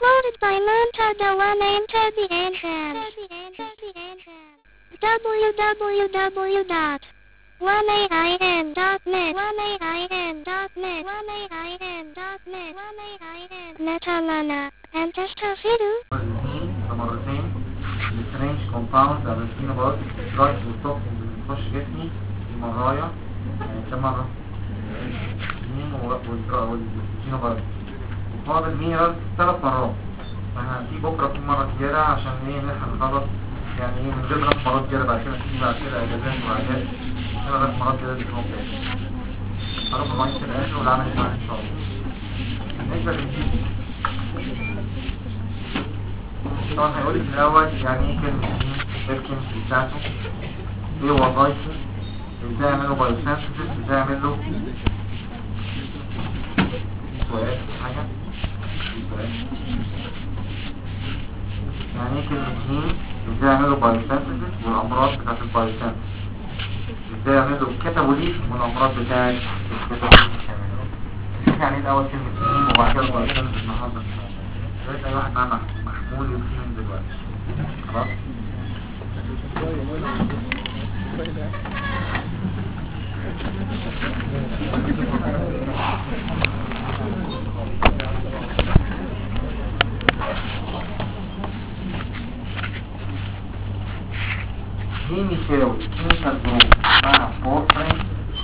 Uploaded by Montada One Enter the Entrance. www.1ain.net Metalana and Testafidu. مرتين السترينج كومباوند او الفينوبايوتيك درايف والتوكسين اللي بتخش جسمي المرايا كم مرة؟ مين والفينوبايوتيك وفاضل مينرال 3 مرات. احنا في بكرة في مرة زيادة عشان ايه نلحق نخلص يعني ايه من غير 3 مرات زيادة بعد كده تيجي بعد كده اجازات وعجات 3 مرات زيادة في الموقع خلاص لغاية في الاخر والعمل الثاني ان شاء الله. بالنسبة للجيب طبعا هيقولك في الاول يعني ايه كلمة ايه الكلمة بتاعته ايه وظايفه ازاي اعمله بايوسينثيسيس ازاي اعمله سؤال حاجة سؤال يعني ايه كلمة هين ازاي اعمله بايوسينثيسيس والامراض بتاعت البايوسينثيسيس ازاي اعمله كاتابوليك والامراض بتاعت الكاتابوليك يعني ايه الاول كلمة هين وبعد كده البايوسينثيسيس النهارده لازم اي واحد معاه محمول يمشي من دلوقتي خلاص دي يساوي كيميكال جروب مع بورفرين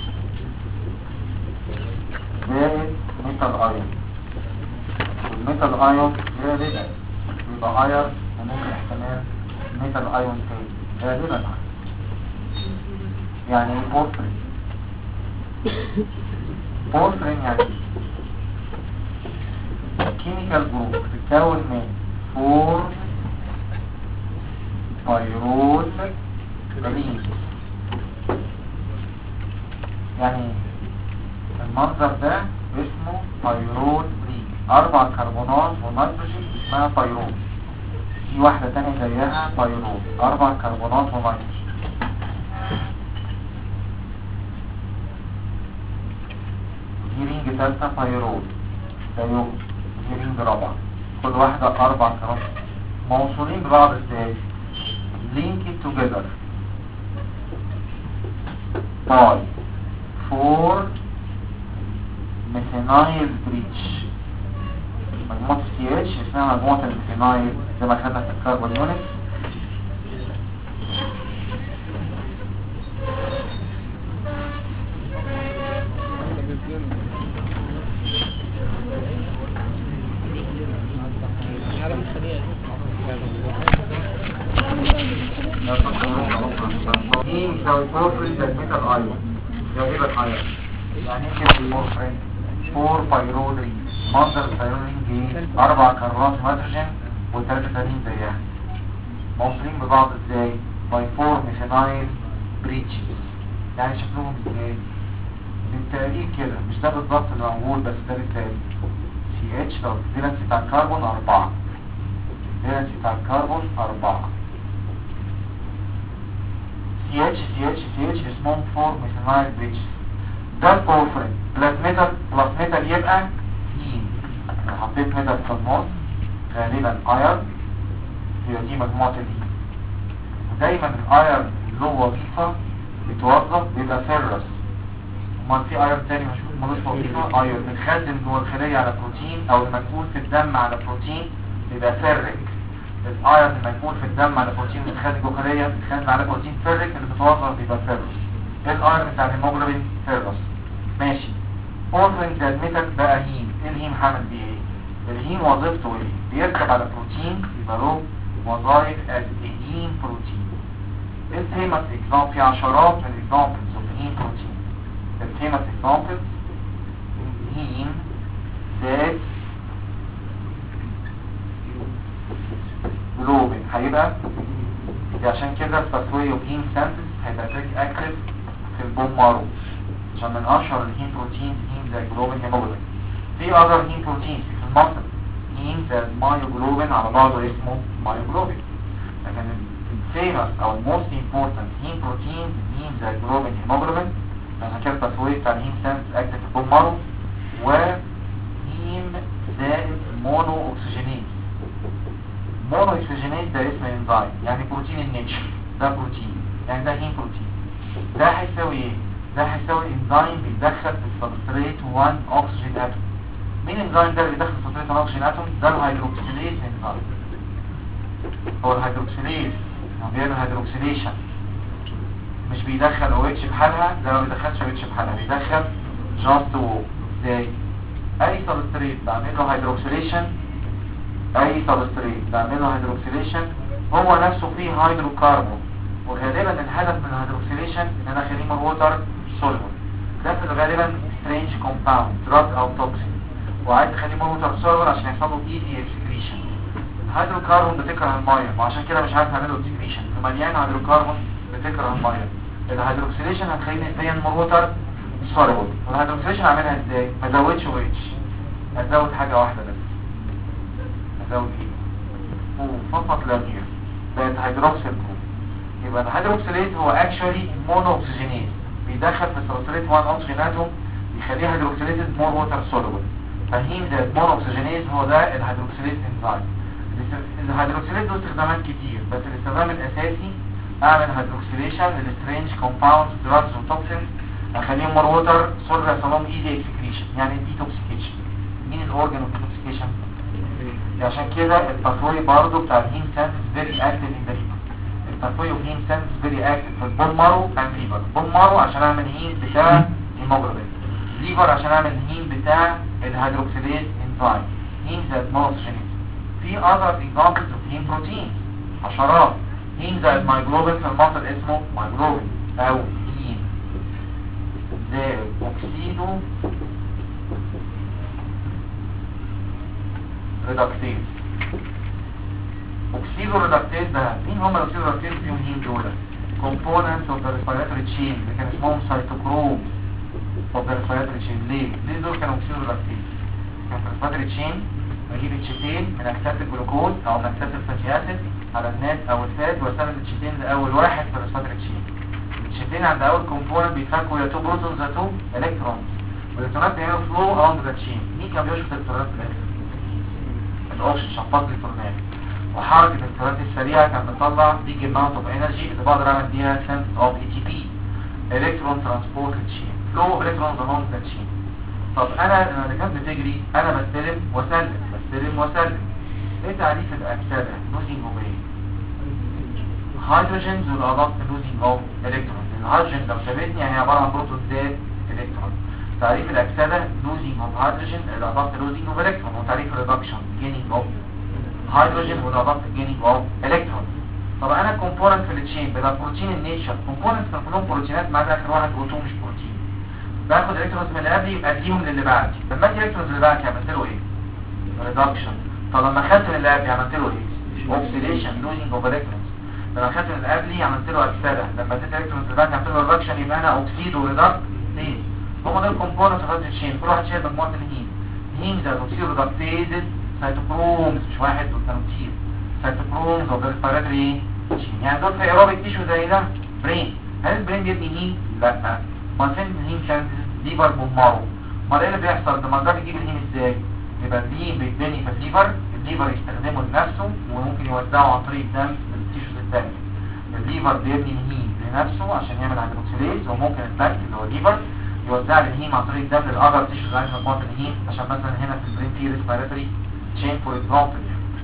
زائد ميتال ايون والميتال ايون زائد يبقى اير وممكن احتمال ميتال ايون تاني غالبا يعني بورفرين يعني كيميكال جروب بتتكون من 4 بايرول رينج يعني المنظر ده اسمه بايرول رينج 4 كربونات ونيتروجين اسمها بايرول في واحدة تانية زيها بايرول 4 كربونات ونيتروجين دي رينج ثالثة بايرول زيهم دي رينج رابعة كل واحدة 4 كربونات موصولين ببعض ازاي linked together by 4 methynyl bridge مجموعة CH اسمها مجموعة الميثينايل زي ما خدنا في الكربون يونت دي يساوي بورفرين زائد ميتال ايون يجيب الايون يعني ايه كده بورفرين 4 بايرول منظر البايرول ايه 4 كربونات نيتروجين و3 تانيين زيها موصولين ببعض ازاي باي 4 ميثينايل بريتشز يعني شكلهم ازاي بالتقريب كده مش ده بالظبط اللي موجود بس ده بالتقريب CH لو الفالنسي بتاع الكربون 4 الفالنسي بتاع الكربون 4 CH اسمهم 4 ميثينايل بريتشز ده البورفرين بلس ميتال يبقى هين لو حطيت ميتال في النص غالبا ايرن يبقى دي مجموعة الهين ودايما الايرن له وظيفة بتوظف بيبقى فيرس امال في ايرن تاني ملوش وظيفة ايرن متخزن جوه الخلية على بروتين او المنقول في الدم على بروتين بيبقى فيرك الايرن المنقول في الدم على بروتين متخزن جوه خلية متخزن على بروتين فيرك اللي بتوظف بيبقى فيرس الايرن بتاع الهيموجلوبين فيرس ماشي بورفرين زائد ميتال بقى هيم ايه الهيم حامل بيه ايه الهيم وظيفته ايه بيركب على بروتين يبقى له وظائف الهيم بروتين الفيمس اكزامبل في عشرات من الاكزامبلز اوف هيم بروتين الفيمس اكزامبلز هيم زائد جلوبين هيبقى عشان كده التسويه اوف هيم سينثيسيس هيبقى اكتف في البون مارو عشان من اشهر الهيم بروتين هيم زي جلوبين هيموجلوبين في اذر هيم بروتين في المصل هيم زي المايوجلوبين على بعضه اسمه مايوجلوبين لكن الفيمس او الموست امبورتنت هيم بروتين هيم زي جلوبين هيموجلوبين عشان كده التسويه بتاع الهيم سينثيسيس اكتف في البون مارو وهيم زائد مونو اوكسجينيز انزيم، يعني بروتين النيتشر، ده بروتين، يعني ده هيم بروتين. ده هيساوي ايه؟ ده هيساوي انزيم بيدخل في السبستريت 1 اكسجين اتوم. مين الانزيم ده اللي بيدخل في السبستريت 1 اكسجين اتوم؟ ده الهيدروكسيليز انزيم. هو الهيدروكسيليز هو بيعمل هيدروكسيليشن، مش بيدخل او اتش بحالها، ده ما بيدخلش او اتش بحالها، بيدخل جاست او. ازاي؟ اي سبستريت بعمل له هيدروكسيليشن، اي سبستريت بعمل له هيدروكسيليشن هو نفسه فيه هيدروكربون، وغالبا الهدف من الهيدروكسيليشن ان انا اخليه من ووتر سوليبل. ده في غالبا سترينج كومباوند دراج او توكسين، وعايز اخليه من ووتر سوليبل عشان يحصل له ايزي اكسكريشن. الهيدروكربون بتكره الميه، وعشان كده مش عارف اعمل له اكسكريشن، فمليان هيدروكربون بتكره الميه. الهيدروكسيليشن هتخليني نسبيا من ووتر سوليبل. والهيدروكسيليشن اعملها ازاي؟ ما ازودش او اتش، ازود حاجه واحده بس، ازود ايه؟ فقط لا غير، بقت هيدروكسيل جروب. يبقى الهيدروكسيليز هو اكشولي مونو اوكسجينيز، بيدخل في السبستريت 1 اكسجين اتوم يخليها هيدروكسيليز مور ووتر سوليبل. فهيم ذات مونو اوكسجينيز هو ده الهيدروكسيليز انزيم. الهيدروكسيليز له استخدامات كتير، بس الاستخدام الاساسي اعمل هيدروكسيليشن للسترينج كومباوندز دراجز وتوكسينز، اخليهم مور ووتر سوليبل، يحصلهم ايزي اكسكريشن، يعني ديتوكسيكيشن. مين الاورجن اوف ديتوكسيكيشن؟ عشان كده الباثوي برضه بتاع الهيم سنس فيري اكتف ان ذا ليفر. الباثوي اوف هيم سنس فيري اكتف في البون مارو اند ليفر. البون مارو عشان اعمل هيم بتاع هيموجلوبين، ليفر عشان اعمل هيم بتاع الهيدروكسيليز انزيم، هيم ذات مونوكسجينيز. في اذر اكزامبلز اوف هيم بروتين عشرات. هيم ذات مايجلوبين في المصل اسمه مايجلوبين او هيم ذات اوكسيدو ريدكتيز. اوكسيدو ريدكتيز ده مين هم الاوكسيدو ريدكتيز فيهم هيم دول؟ كومبوننتس اوف ذا ريسبيراتوري تشين اللي كان اسمهم سيتوكروم اوف ذا ريسبيراتوري تشين. ليه دول كانوا اوكسيدو ريدكتيز؟ كان في الريسبيراتوري تشين بجيب التشيتين من اكسات الجلوكوز او من اكسات الفاتي اسيد على النات او الفات، واستخدم التشيتين لاول واحد في الريسبيراتوري تشين. التشيتين عند اول كومبوننت بيتفكوا يا 2 بروتونز يا 2 الكترونز، والالكترونات بيعملوا فلو اراوند ذا تشين. مين كان بيشفط الالكترونات في الاخر؟ الاوكسجين، شفاط الالكترونات. وحركه الالكترونات السريعه كان بتطلع بيج اماونت اوف انرجي اللي بقدر اعمل بيها سنس اوف اي تي بي، الكترون ترانسبورت تشين، فلو الكترونز اراوند ذا تشين. طب انا لما كانت بتجري انا بستلم واسلم بستلم واسلم. ايه تعريف الاكسده؟ لوزينج اوف ايه؟ هيدروجينز والاضافه لوزينج اوف الكترون. الهيدروجين لو سابتني هي عباره عن بروتون زائد الكترون. تعريف الاكسده لوزينج اوف هيدروجين الاضافه لوزينج اوف الكترون. وتعريف الريدكشن جينينج اوف هيدروجين والاضافه جينينج اوف الكترون. طب انا كومبوننت في التشين بلا بروتين النيتشر، كومبوننت كلهم بروتينات ما عدا اخر واحد بروتون مش بروتين. باخد الكترونز من اللي قبلي يبقى اديهم للي بعدي. لما ادي الكترونز اللي بعدي عملت له ايه؟ ريدكشن. طب لما خدت من اللي قبلي عملت له ايه؟ اوكسيديشن لوزينج اوف الكترونز. لما خدت من اللي قبلي عملت له اكسده. لما اديت الكترونز اللي بعدي عملت له ريدكشن، يبقى انا اوكسيدو ريدكتيز. هم دول كومبوننتس في التشين، كل واحد شايل مجموعه الهيم. هيم ده اوكسيدو ريدكتيز سيتوكرومز، مش واحد دول كانوا كتير. سيتوكرومز اوف ريسبيراتوري تشين، يعني دول في ايروبيك تيشو زي ده برين. هل البرين بيبني هيم؟ لا. ما فين الهيم سنتز؟ ليفر بومارو. ما ايه اللي بيحصل؟ لما نقدر نجيب الهيم ازاي؟ يبقى الهيم بيتبني في الليفر يستخدمه لنفسه وممكن يوزعه عن طريق الدم للتيشوز الثانيه. الليفر بيبني الهيم لنفسه عشان يعمل هيدروكسيليز، وممكن البنك اللي هو الليفر يوزع لي الهيم عن طريق الدم للاذر تيشوز عايز مجموعه الهيم، عشان مثلا هنا في البرين في ريسبيراتوري تشين فور اكزامبل.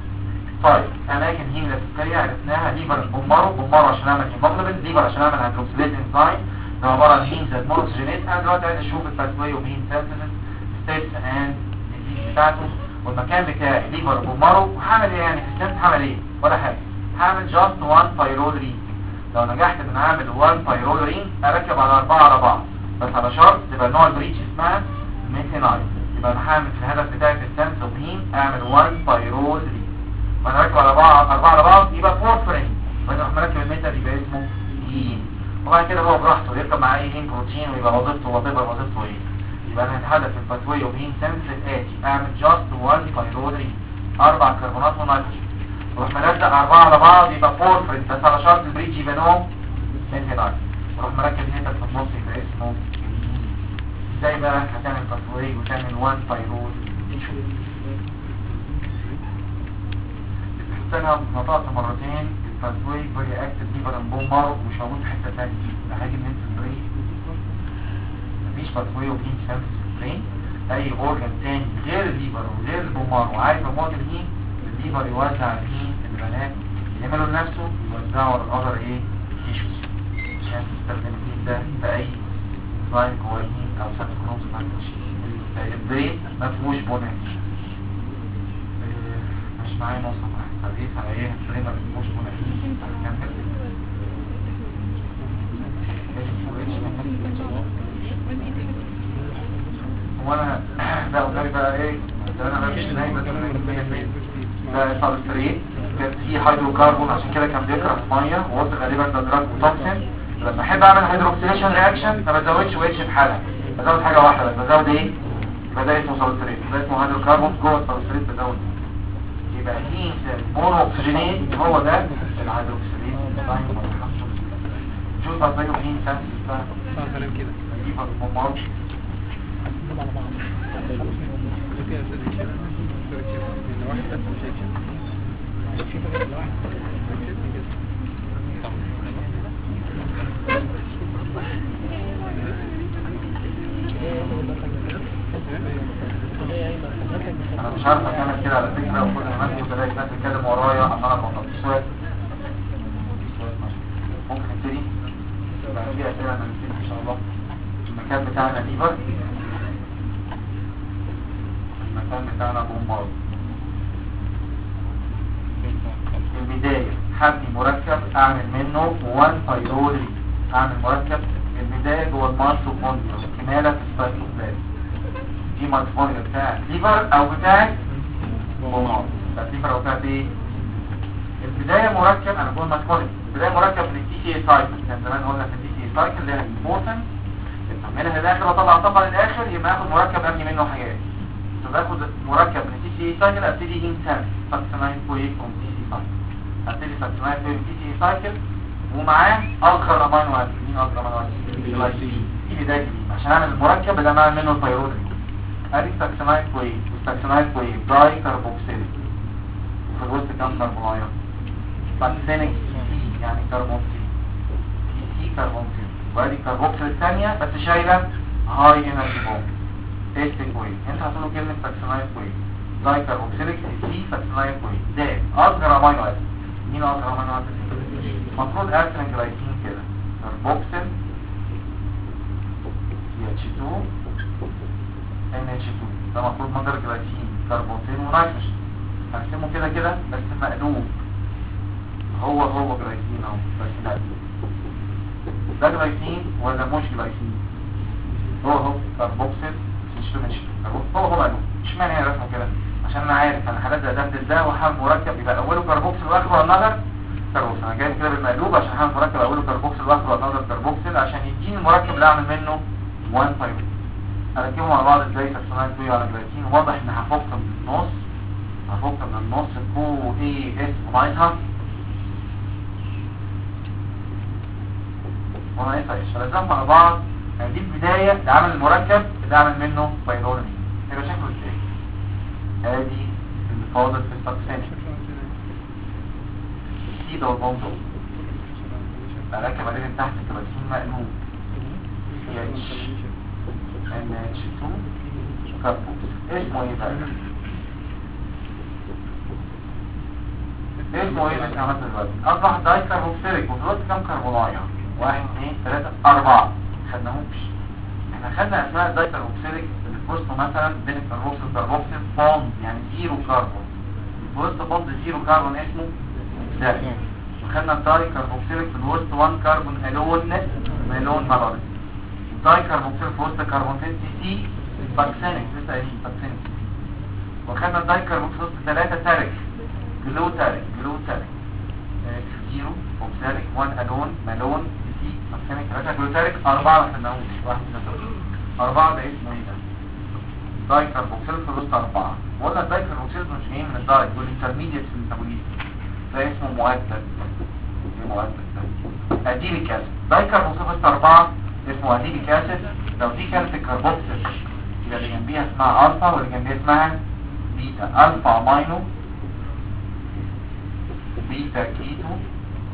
طيب اماكن هيم الاساسيه عرفناها، ليفر بومارو عشان اعمل هيموجلوبين، ليفر عشان اعمل هيدروكسيليز انزيم ده عباره عن هيم ذات مونوكسجينيز. انا دلوقتي عايز اشوف الباثواي اوف هيم سينثيسيس ستيبس اند ديزيز بتاعته، والمكان بتاعي ليفر بومارو. وهعمل ايه يعني في السنس؟ هعمل ايه؟ ولا حاجه، هعمل جاست 1 بايرول رينج. لو نجحت ان اعمل 1 بايرول رينج اركب على 4 على بعض، بس على شرط تبقى نوع البريتش اسمها ميثينايل. يبقى انا هعمل في الهدف بتاعي في السنس اوف هيم اعمل 1 بايرول رينج. وانا راكب على 4 على بعض يبقى بورفرين، وانا اروح مركب الميثال يبقى اسمه هيم. وبعد كده هو براحته يركب مع اي هيم بروتين ويبقى وظيفته وظيفته ايه. يبقى انا الهدف في الباثواي اوف هيم سنس الاتي، اعمل جاست 1 بايرول رينج 4 كربونات ونيتروجين، واروح ملزق 4 على بعض يبقى بورفرين، بس على شرط البريتش يبقى نوع ميثينايل. واروح مركب ميثال في النص يبقى اسمه هيم. ازاي بقى هتعمل باثواي وتعمل 1 بايرول؟ انا نطقت مرتين باثوي فيري اكتف ليفر اند بون مارو ومش موجود في حته ثانيه، ده هيجي منين في البرين؟ مفيش باثوي وهيم سيلز في البرين. اي اورجن تاني غير الليفر وغير البون مارو عايز يموت الهيم، الليفر يوزع الهيم البنات يعملوا لنفسه يوزعوا على الاذر ايه؟ تيشوز، عشان تستخدم الهيم ده في اي انزايم جوه الهيم او سايتوكرومز البرين ما فيهوش بونات. مش معايا نص حديث على ايه البرين ما فيهوش بونات. هنكمل وانا ده قدامي بقى ايه ده انا مفيش نايمه ده سالستريت كان فيه هيدروكربون عشان كده كان بيكره ميه وقلت غالبا ده دراج وتوكسين. لما احب اعمل هيدروكسيليشن رياكشن ما بزودش ويتش بحالها، بزود حاجه واحده بس، بزود ايه؟ يبقى ده اسمه سالستريت، ده اسمه هيدروكربون جوه السالستريت بزود. يبقى هين مونو اكسجينيت هو ده الهيدروكسيليت. شوف ازاي هين سنس ده كلام كده يبقى ممارش على بعض كده سيلكشن من واحد بس سيلكشن في بقى واحد انا مش عارف اكمل كده على فكره، وكل ما انتوا بلاقي ناس بتتكلم ورايا عمال ابطل سؤال ممكن نبتدي يبقى في اسئله هنبتدي ان شاء الله. المكان بتاعنا ليفر، المكان بتاعنا بومبارد. في البدايه حبني مركب اعمل منه 1 بايرولي، اعمل مركب في البدايه جوه الميتوكوندريا والكماله في السيتوبلازم. دي ميتوكوندريا بتاعت ليفر او بتاعت بومبارد، بتاعت ليفر او بتاعت ايه؟ البدايه مركب انا بقول ميتوكوندريا، البدايه مركب من التي سي اي سايكل. كان زمان قلنا في التي سي اي سايكل اللي هي الامبورتنت منها للاخر واطلع طاقه للاخر، يبقى اخد مركب ابني منه حاجات. باخد مركب من تي سي سايكل ابتدي انسان فاكسينايت كويك من تي سي سايكل، ابتدي فاكسينايت كويك تي سي سايكل ومعاه اخر امينو اسيد. مين اخر امينو اسيد؟ الجلايسين. دي بدايه جديده عشان اعمل المركب اللي انا اعمل منه البيرودري. ادي فاكسينايت كويك والفاكسينايت كويك داي كربوكسيليك وفي الوسط كام كربونايه؟ فاكسينيك سي يعني كربون سي كربون سي، وادي الكربوكسيل الثانيه بس شايله هاي انرجي بومب تيستنج كويس. انت هتقولوا كلمه فاكسينايل كويس داي كربوكسيليك سي فاكسينايل كويس ده اصغر امينو اسيد. مين اصغر امينو اسيد؟ المفروض ارسل جلايسين كده كربوكسيل CH2 NH2 ده المفروض مصدر جلايسين كربوكسيل ونيتروجين، هنسمه كده كده بس مقلوب. هو جلايسين اهو بس مقلوب. ده جلايسين ولا مش جلايسين؟ هو كربوكسيل هو مقلوب. اشمعنى هي رسمه كده؟ عشان انا عارف انا هلزق ده ده وهعمل مركب يبقى اوله كربوكسيل واخره النظر كربوكسيل. انا جايب كده بالمقلوب عشان هعمل مركب اوله كربوكسيل واخره النظر كربوكسيل عشان يديني المركب اللي اعمل منه 1 بايرول. هركبهم مع بعض ازاي؟ فاكسينايل كوي على جلايسين. واضح ان هفك من النص كو اي اس ونايتها ونايتها فلزقهم مع بعض. يعني دي البداية لعمل المركب اللي اعمل منه بايرولي. هيبقى شكله ازاي؟ ادي اللي فاضل في الفاكسينيك سي ده والبومبو بركب عليه من تحت الجلايسين مقلوب NH2 كربوكسيل. اسمه ايه بقى؟ اسمه ايه اللي عملته دلوقتي؟ اصبح داي كربوكسيليك. وفي كام كربونايه؟ 1 2 3 4 خدناهمش. احنا خدنا اسماء الداي كربوكسيليك اللي في وسطه مثلا بين الكربوكسيل كربوكسيل بوند يعني زيرو كربون، في وسط بوند زيرو كربون اسمه ده. وخدنا الداي كربوكسيليك في الوسط 1 كربون الون ميلون مالوري. الداي كربوكسيل في وسط كربونتين سي فاكسينيك لسه قايلين فاكسينيك. وخدنا الداي كربوكسيل في وسط 3 تارك جلوتاريك زيرو اوكساليك 1 الون مالون سي فاكسينيك 3 جلوتاريك 4 ما خدناهوش. 1 4 ده اسمه ايه ده؟ داي كربوكسيل في وسط 4. وقلنا الداي كربوكسيل مش جاي من الداي والانترميديت في الميتابوليزم، ده اسمه مؤكد. ايه مؤكد ده؟ اديليك اسيد. داي كربوكسيل في وسط 4 اسمه اديليك اسيد. لو دي كانت الكربوكسيل يبقى اللي جنبيها اسمها الفا واللي جنبيها اسمها بيتا. الفا امينو بيتا كيتو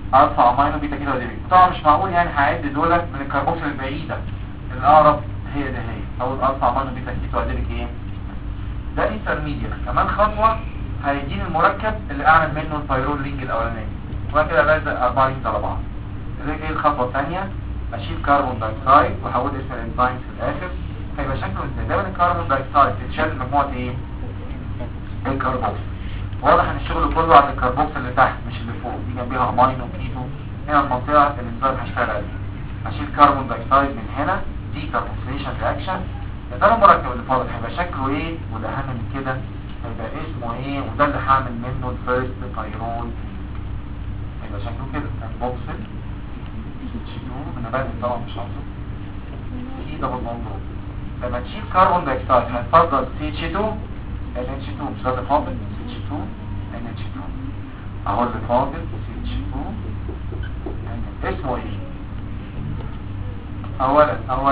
الفا امينو بيتا كيتو ادينيك. طبعا مش معقول يعني هعد دولت من الكربوكسل البعيده، الاقرب هي ده هي او الالفا امينو بيتا كيتو ادينيك ايه. ده انترميديت. كمان خطوه هيديني المركب اللي اعمل منه البيرول رينج الاولانيه، وبعد كده لازق 4 رينجز على بعض. ايه الخطوه الثانيه؟ اشيل كربون دايوكسيد واحول اسم الانزيم في الاخر. هيبقى شكله ازاي؟ ده من الكربون دايوكسيد بيتشال مجموعه ايه؟ الكربوكسل. واضح ان الشغل كله على الكربوكسل اللي تحت مش اللي فوق، دي جنبيها امينو كيتو. هنا المنطقه الانزيم هيشتغل عليها. اشيل كربون دايوكسيد من هنا، دي كربوكسيليشن رياكشن. يا ترى المركب اللي فاضل هيبقى شكله ايه؟ والاهم من كده هيبقى اسمه ايه؟ وده اللي هعمل منه الفيرست بايرول. هيبقى شكله كده كربوكسل CH2. انا بادئ طبعا مش حافظه في دبل موضوع. لما تشيل كربون دايوكسيد هتفضل CH2 NH2 مش ده فاضل CH2 NH2 اهو اللي فاضل CH2 اسمه ايه؟ اولا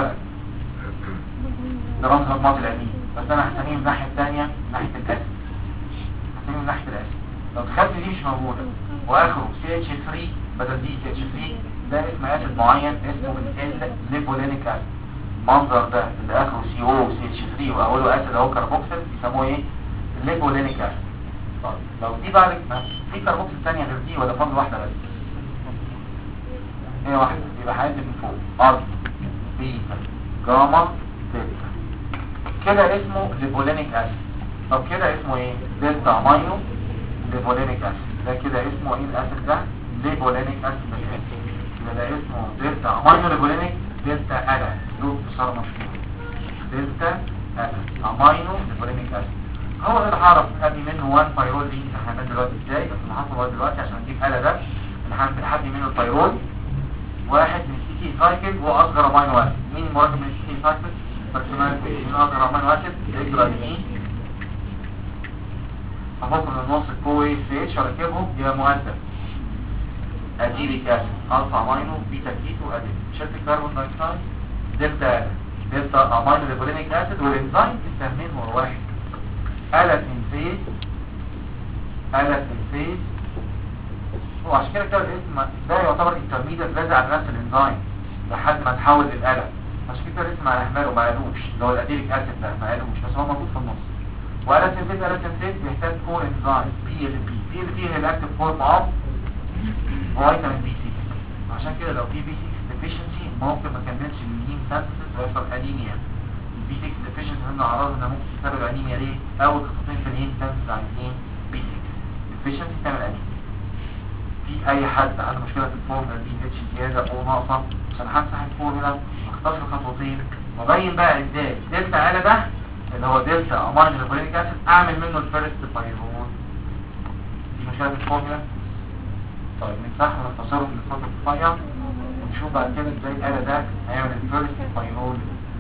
ده رمز مجموعة الامين، بس انا هسميه من الناحية الثانية من ناحية الاسيد. هسميه من ناحية الاسيد. لو تخيلت دي مش موجودة واخره CH3 بدل دي CH3، ده اسم اسيد معين اسمه الليبولينيك اسيد. المنظر ده اللي اخره CO CH3 واوله اسيد اهو كربوكسل بيسموه ايه؟ الليبولينيك اسيد. طيب لو دي بعد ما في كربوكسل ثانيه غير دي ولا فاضل واحده بس؟ هي واحده، يبقى هينزل من فوق ار بيتا جاما دلتا. كده اسمه ليبولينيك اسيد. طب كده اسمه ايه؟ دلتا امينو ليبولينيك اسيد. ده كده اسمه ايه الاسيد ده؟ ليبولينيك اسيد. ده اسمه دلتا امينو ليبولينيك دلتا الا لوب صار مشهور دلتا الا امينو ليبولينيك اسيد. هو ده اللي هعرف ابني منه 1 بايرول دي. هنعمل دلوقتي ازاي؟ بس انا هحطه دلوقتي عشان اجيب الا ده اللي هعمل حد منه البايرول. واحد من السي سايكل هو اصغر امينو اسيد. مين المركب من السي سايكل؟ بيرسوناليتي. مين اصغر امينو اسيد؟ الجلايسين. هحط من النص الكوي سي اتش اركبهم يبقى مؤدب اديبيك اسيد الفا امينو بيتا كيتو اديب. شلت الكربون دايوكسيد دلتا امينو ليبولينيك اسيد. والانزيم تستخدمه هو واحد ألا سنفيز. وعشان كده كده الاسم ده يعتبر انترميديت لازق على نفس الانزيم لحد ما تحول للألا. عشان كده الاسم على اهماله ما قالوش اللي هو الاديبيك اسيد ده ما قالوش، بس هو موجود في النص. وألا سنفيز بيحتاج كور انزيم PLP هي الاكتيف فورم اوف فيتامين B6. عشان كده لو في B6 deficiency ممكن ما كملش الهيم سينثيسيس ويحصل انيميا. B6 deficiency من الاعراض انها ممكن تسبب انيميا. ليه؟ اول خطوتين في الهيم سينثيسيس عايزين B6 deficiency تعمل انيميا. في اي حد عنده مشكله في الفورمولا دي اتش زياده او ناقصه، عشان همسح الفورمولا واختصر الخطوتين وابين بقى ازاي دلتا الا ده اللي هو دلتا امينو ليبولينيك اسيد اعمل منه الفيرست بايرول. دي مشكله في الفورمولا. طيب نمسحها ونختصره من السطر الرفيع ونشوف بعد كده ازاي الا ده هيعمل الفيرست بايرول.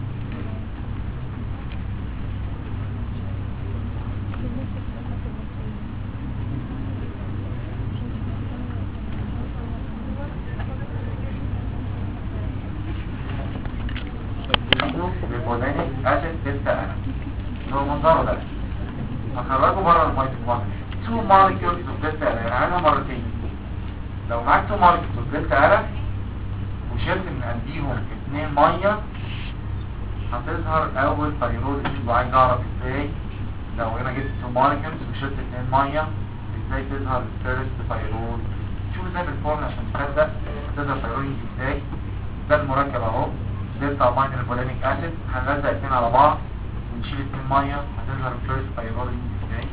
ليبولينيك اسيد دلتا الا اللي هو منظره ده هخرجه بره الميتوكوندريا. 2 molecules of دلتا الا يعني عنها مرتين. لو معاك 2 molecules of دلتا الا وشلت من قلبيهم 2 ميه هتظهر اول بايرول. وعايز اعرف ازاي لو انا جبت 2 molecules وشلت 2 ميه ازاي تظهر الفيرست بايرول. شوف ازاي بالفورمولا عشان تصدق تظهر بايرول ازاي. ده المركب اهو دلتا امينو ليبولينيك اسيد. هنلزق 2 على بعض ونشيل 2 ميه هتظهر الفيرست بايرول ازاي.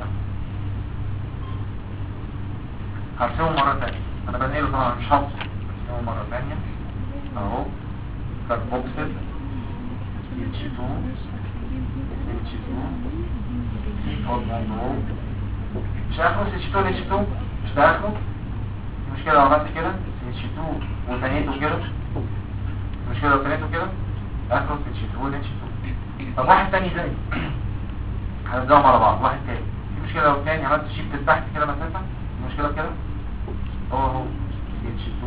هرسمه مرة تانية. انا بنقله طبعا مش حافظه. هرسمه مرة تانية اهو كربوكسل CH2 C4 مش اخره CH2 مش ده اخره. مش كده لو عملت كده CH2 وثانيته كده. مش كده لو ثانيته كده اخره CH2 طب واحد تاني زي هنبداهم على بعض. واحد تاني في مشكلة لو تاني عملت شيفت تحت كده مسافة. المشكلة كده هو CH2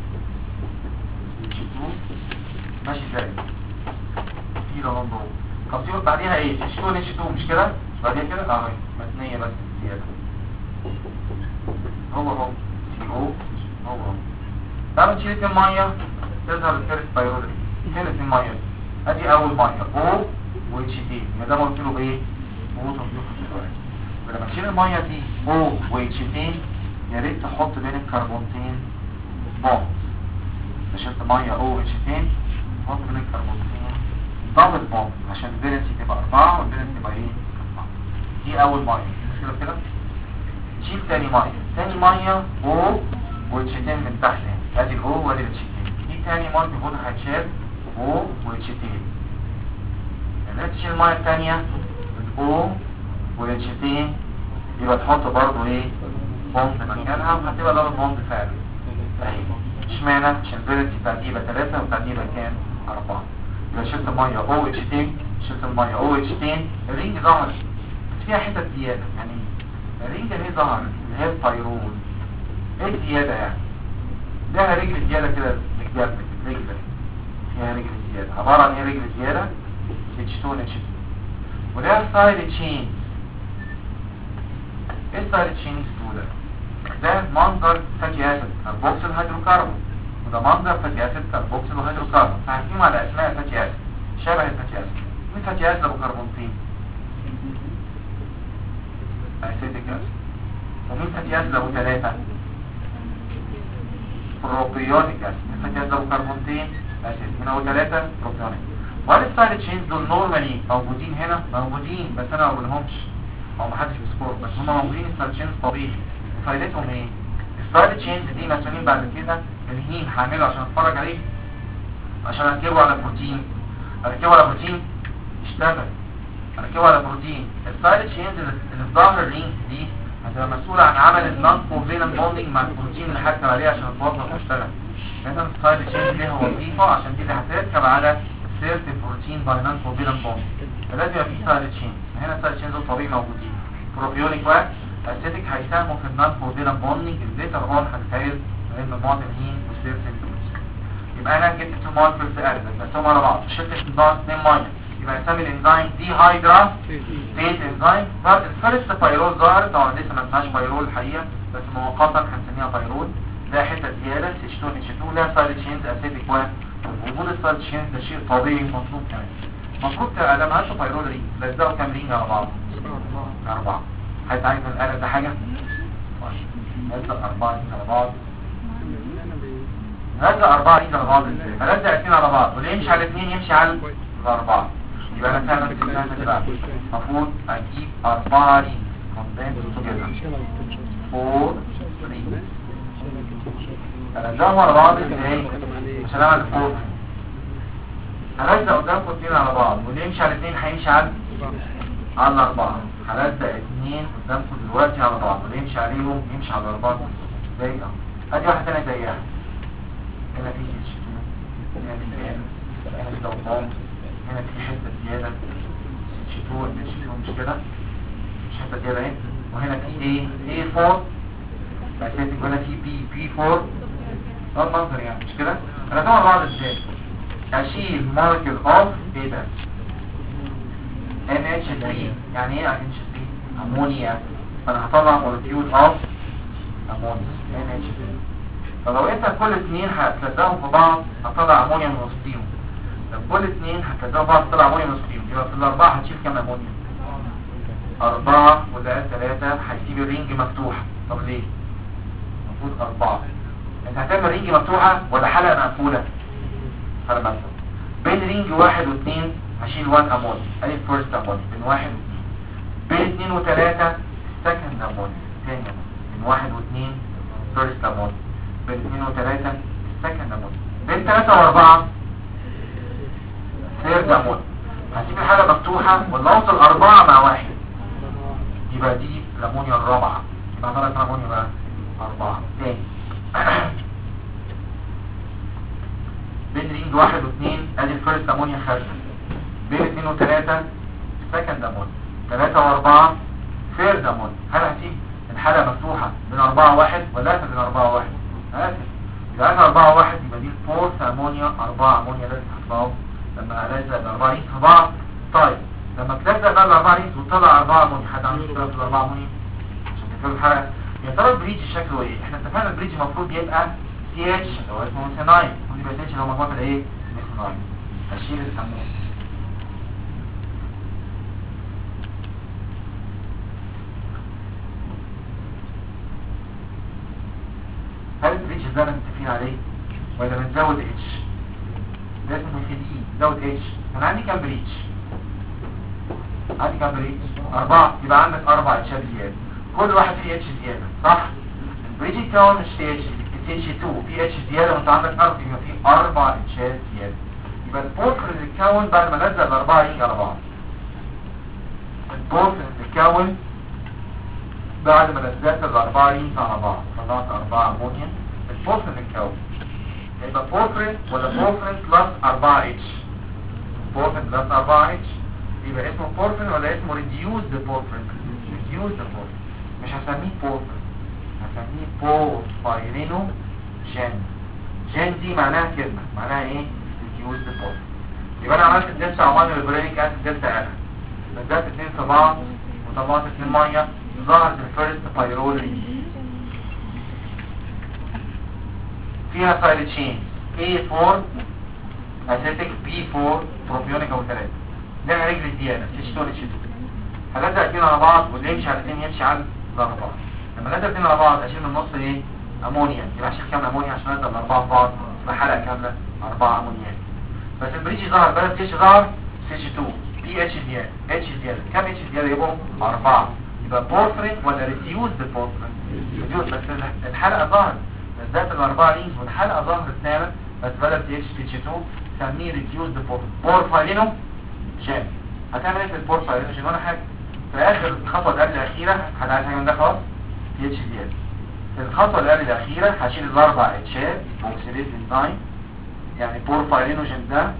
ماشي ازاي في رمضان جوه. طب سيبك بعديها ايه CH2 مش كده بعديها كده اهي متنيه بس زياده. هو CO هو تعالوا نشيل 2 ميه تظهر الفيرست بايرولي. فين 2 ميه؟ ادي اول ميه او واتش تي، يبقى ده قلت له ايه؟ بوتون ديوكسيد. ولما تشيل الميه دي او واتش تي يا ريت تحط بين الكربونتين بوند. شلت ميه او واتش تي تحط بين الكربونتين دبل بوند عشان الفالنسي تبقى 4 والفالنسي تبقى ايه؟ 4. دي اول ميه. مشكله كده؟ شيل تاني ميه او واتش تي من تحت هنا، ادي الاو وادي الاتش تي. دي تاني مالتي بوند هتشال او واتش تي. لما تشيل الميه الثانيه الاو والاتش تي يبقى تحط برضو ايه؟ بوند مكانها وهتبقى دبل بوند فعلا. اهي اشمعنى؟ عشان الفالنسي بتاع دي يبقى 3 وبتاع دي يبقى كام؟ 4. يبقى شلت الميه او اتش تي، شلت الميه او اتش تي، الرينج ظهر فيها حتت زياده. يعني الرينج دي ظهر اللي هي البايرول. ايه الزياده يعني؟ لها رجل زياده كده متجمد، رجل فيها رجل زياده. عباره عن ايه رجل زياده؟ H2 H2. وده سايد تشين. ايه السايد تشين دول؟ ده منظر فاتي اسيد كربوكسيل هيدروكربون، وده منظر فاتي اسيد كربوكسيل هيدروكربون. فهنقيم على اسماء فاتي اسيد شبه الفاتي اسيد. مين فاتي اسيد ابو كربونتين؟ اسيتيك اسيد. ومين فاتي اسيد ابو 3؟ بروبيونيك اسيد. مين فاتي اسيد ابو كربونتين؟ اسيد. هنا ابو 3 بروبيونيك. وهل السايد تشينز دول نورمالي موجودين هنا؟ موجودين، بس انا ما بقولهمش او محدش بيذكرهم، بس هم موجودين. السايد تشينز طبيعي. فايدتهم ايه؟ السايد تشينز دي مسؤولين بعد كده الهيم هعمله عشان اتفرج عليه، عشان اركبه على بروتين. اركبه على بروتين يشتغل، اركبه على بروتين. السايد تشينز اللي في ظهر الرينج دي هتبقى مسؤوله عن عمل النون كوفالنت بوندنج مع البروتين اللي هركب عليه عشان اتوظف واشتغل. لان السايد تشينز ليها وظيفه عشان دي اللي هتركب على سيرت البروتين باي نون كوفالنت بوند. فلازم يبقى في سايد تشينز. هنا السايد تشينز الطبيعي موجودين. بروبيونيك واسيتيك هيساهموا في النون كوفالنت بوندنج الليتر اون هتتعمل بين مجموعه الهيم وسيرت البروتين. يبقى انا جبت 2 مولكيولز ارجل بسهم على بعض، شلت 2 ميه، يبقى اسمي الانزيم دي هايدرا فيت انزيم. الفيرست بايرول ظهرت، طبعا لسه ما اسمهاش بايرول الحقيقه، بس مؤقتا هنسميها بايرول. ده حته زياده H2 H2 لها سايد تشينز اسيتيك. وجود السايد تشينز ده شيء طبيعي مطلوب كمان. المفروض لما هاتوا بايرول رينج لزقوا كام رينج على بعض؟ 4. هيتعين من الآلة ده حاجه؟ نلزق 4 رينج على بعض. نلزق 4 رينج على بعض ازاي؟ هنلزق 2 على بعض، واللي يمشي على 2 يمشي على 4. يبقى انا فعلا في السنه بقى المفروض اجيب 4 رينج كومبايند توجذر 4 رينج. هنلزقهم على بعض ازاي؟ عشان اعمل 4. هلزق قدامكم 2 على بعض، واللي يمشي على 2 هيمشي على 4. هلزق 2 قدامكم دلوقتي على بعض، واللي يمشي عليهم يمشي على 4 زي ده. ادي واحده ثانيه زيها. هنا في H2، هنا في ضغطان، هنا في حته زياده H2 مش كده؟ مش حته زياده اهي. وهنا في A4 اسيتيك، وهنا في B4. ده المنظر يعني مش كده؟ انا طبعا بعض ازاي؟ اشيل مولكيول اوف ايه ده؟ NH3. يعني ايه NH3؟ امونيا. فانا هطلع مولكيول اوف امونيا NH3. فلو انت كل 2 هتلزقهم في بعض هتطلع امونيا من وسطيهم. لو كل 2 هتلزقهم في بعض هتطلع امونيا من وسطيهم، يبقى في الاربعه هتشيل كام امونيا؟ 4 وزائد 3 هيسيب الرينج مفتوحه. طب ليه؟ المفروض 4. انت هتعمل رينج مفتوحه ولا حلقه مقفوله؟ حلقه مقفوله. بين رينج 1 و2 هشيل 1 امونيا، ادي الفيرست امونيا بين 1 و2. بين 2 و3 سكند امونيا، ثاني امونيا. بين 1 و2 فيرست امونيا. بين 2 و3 سكند امونيا. بين 3 و4 ثيرد امونيا. هسيب الحاله مفتوحه ولا اوصل 4 مع 1؟ يبقى دي الامونيا الرابعه. يبقى طلعت امونيا بقى 4 تاني. بين رينج 1 و2 ادي الفيرست امونيا خارجه. بين 2 و3 سكند امونيا. 3 و4 ثيرد امونيا. هل هسيب الحاله مفتوحه بين 4 و1 ولا اقفل بين 4 و1؟ اقفل. يبقى 4 و1 يبقى دي الفورث امونيا. 4 امونيا لازم تطلعوا لما الزق ال4 رينج في بعض. طيب لما تلزق بقى ال4 رينج وتطلع 4 امونيا، حد عنده مشكله في ال4 امونيا عشان تفهم الحلقه؟ يا ترى البريدج شكله ايه؟ احنا اتفقنا البريدج المفروض يبقى تي اتش اللي هو اسمه ميثانايل، يبقى تي اتش اللي هو مجموعة الايه؟ ميثانايل. هشيل الأمون. هل البريتش ده انا متفقين عليه ولا بنزود اتش؟ ده اسمه ميثيلين زود اتش. انا عندي كام بريتش؟ عندي كام بريتش؟ 4. يبقى عندك 4 اتشات زيادة، كل واحد فيه اتش زيادة صح؟ البريتش يتكون مش تي اتش، تي اتش 2 في اتش زيادة وانت عندك ارض يبقى فيه 4 اتشات زيادة. يبقى البورفرين اللي اتكون بعد ما نزل ال4 يجي على بعض. البورفرين اللي اتكون بعد ما نزلت ال4 ينزل على بعض، طلعت 4 امونيا. البورفرين اتكون يبقى بورفرين ولا بورفرين بلس 4 اتش؟ بورفرين بلس 4 اتش يبقى اسمه بورفرين ولا اسمه ريديوزد بورفرين؟ ريديوزد بورفرين. مش هسميه بورفرين، هسميه بورفايرينو جين. جين دي معناها كلمة، معناها ايه؟ ريديوزد بورفرين. يبقى انا عملت الدلتا عمال البرينيك اسيد دلتا انا نزلت 2 في بعض وطلعت 2 ميه، ظهرت الفيرست بايرول رينج فيها سايد تشين A4 اسيتيك B4 بروبيونيك او 3. ده رجل الديانه H2 H2. هلزق الاثنين على بعض واللي يمشي على الاثنين يمشي على الاربعه. لما لزق الاثنين على بعض اشيل من النص ايه؟ امونيا. يبقى اشيل كام امونيا عشان الزق الاربعه في بعض؟ تبقى حلقه كامله 4 امونيات. بس البريتش ظهر بدل تيش ظهر H2 بي اتش زياده اتش زياده. كام اتش زياده؟ يبقوا 4. يبقى بورفرين ولا ريديوزد بورفرين؟ ريديوزد. بس الحلقه ظهرت بالذات الاربعه رينجز والحلقه ظهرت ثابت بس بدل تي اتش اتش 2 سميه ريديوزد بورفايرينو جين. هتعمل ايه في البورفايرينو جين؟ ولا حاجه. في اخر الخطوه اللي قبل الاخيره عايز حاجه من ده خلاص تي اتش زياده. في الخطوه اللي قبل الاخيره هشيل الاربع اتشات اوكسيديز انزايم يعني بورفايرينو جين ده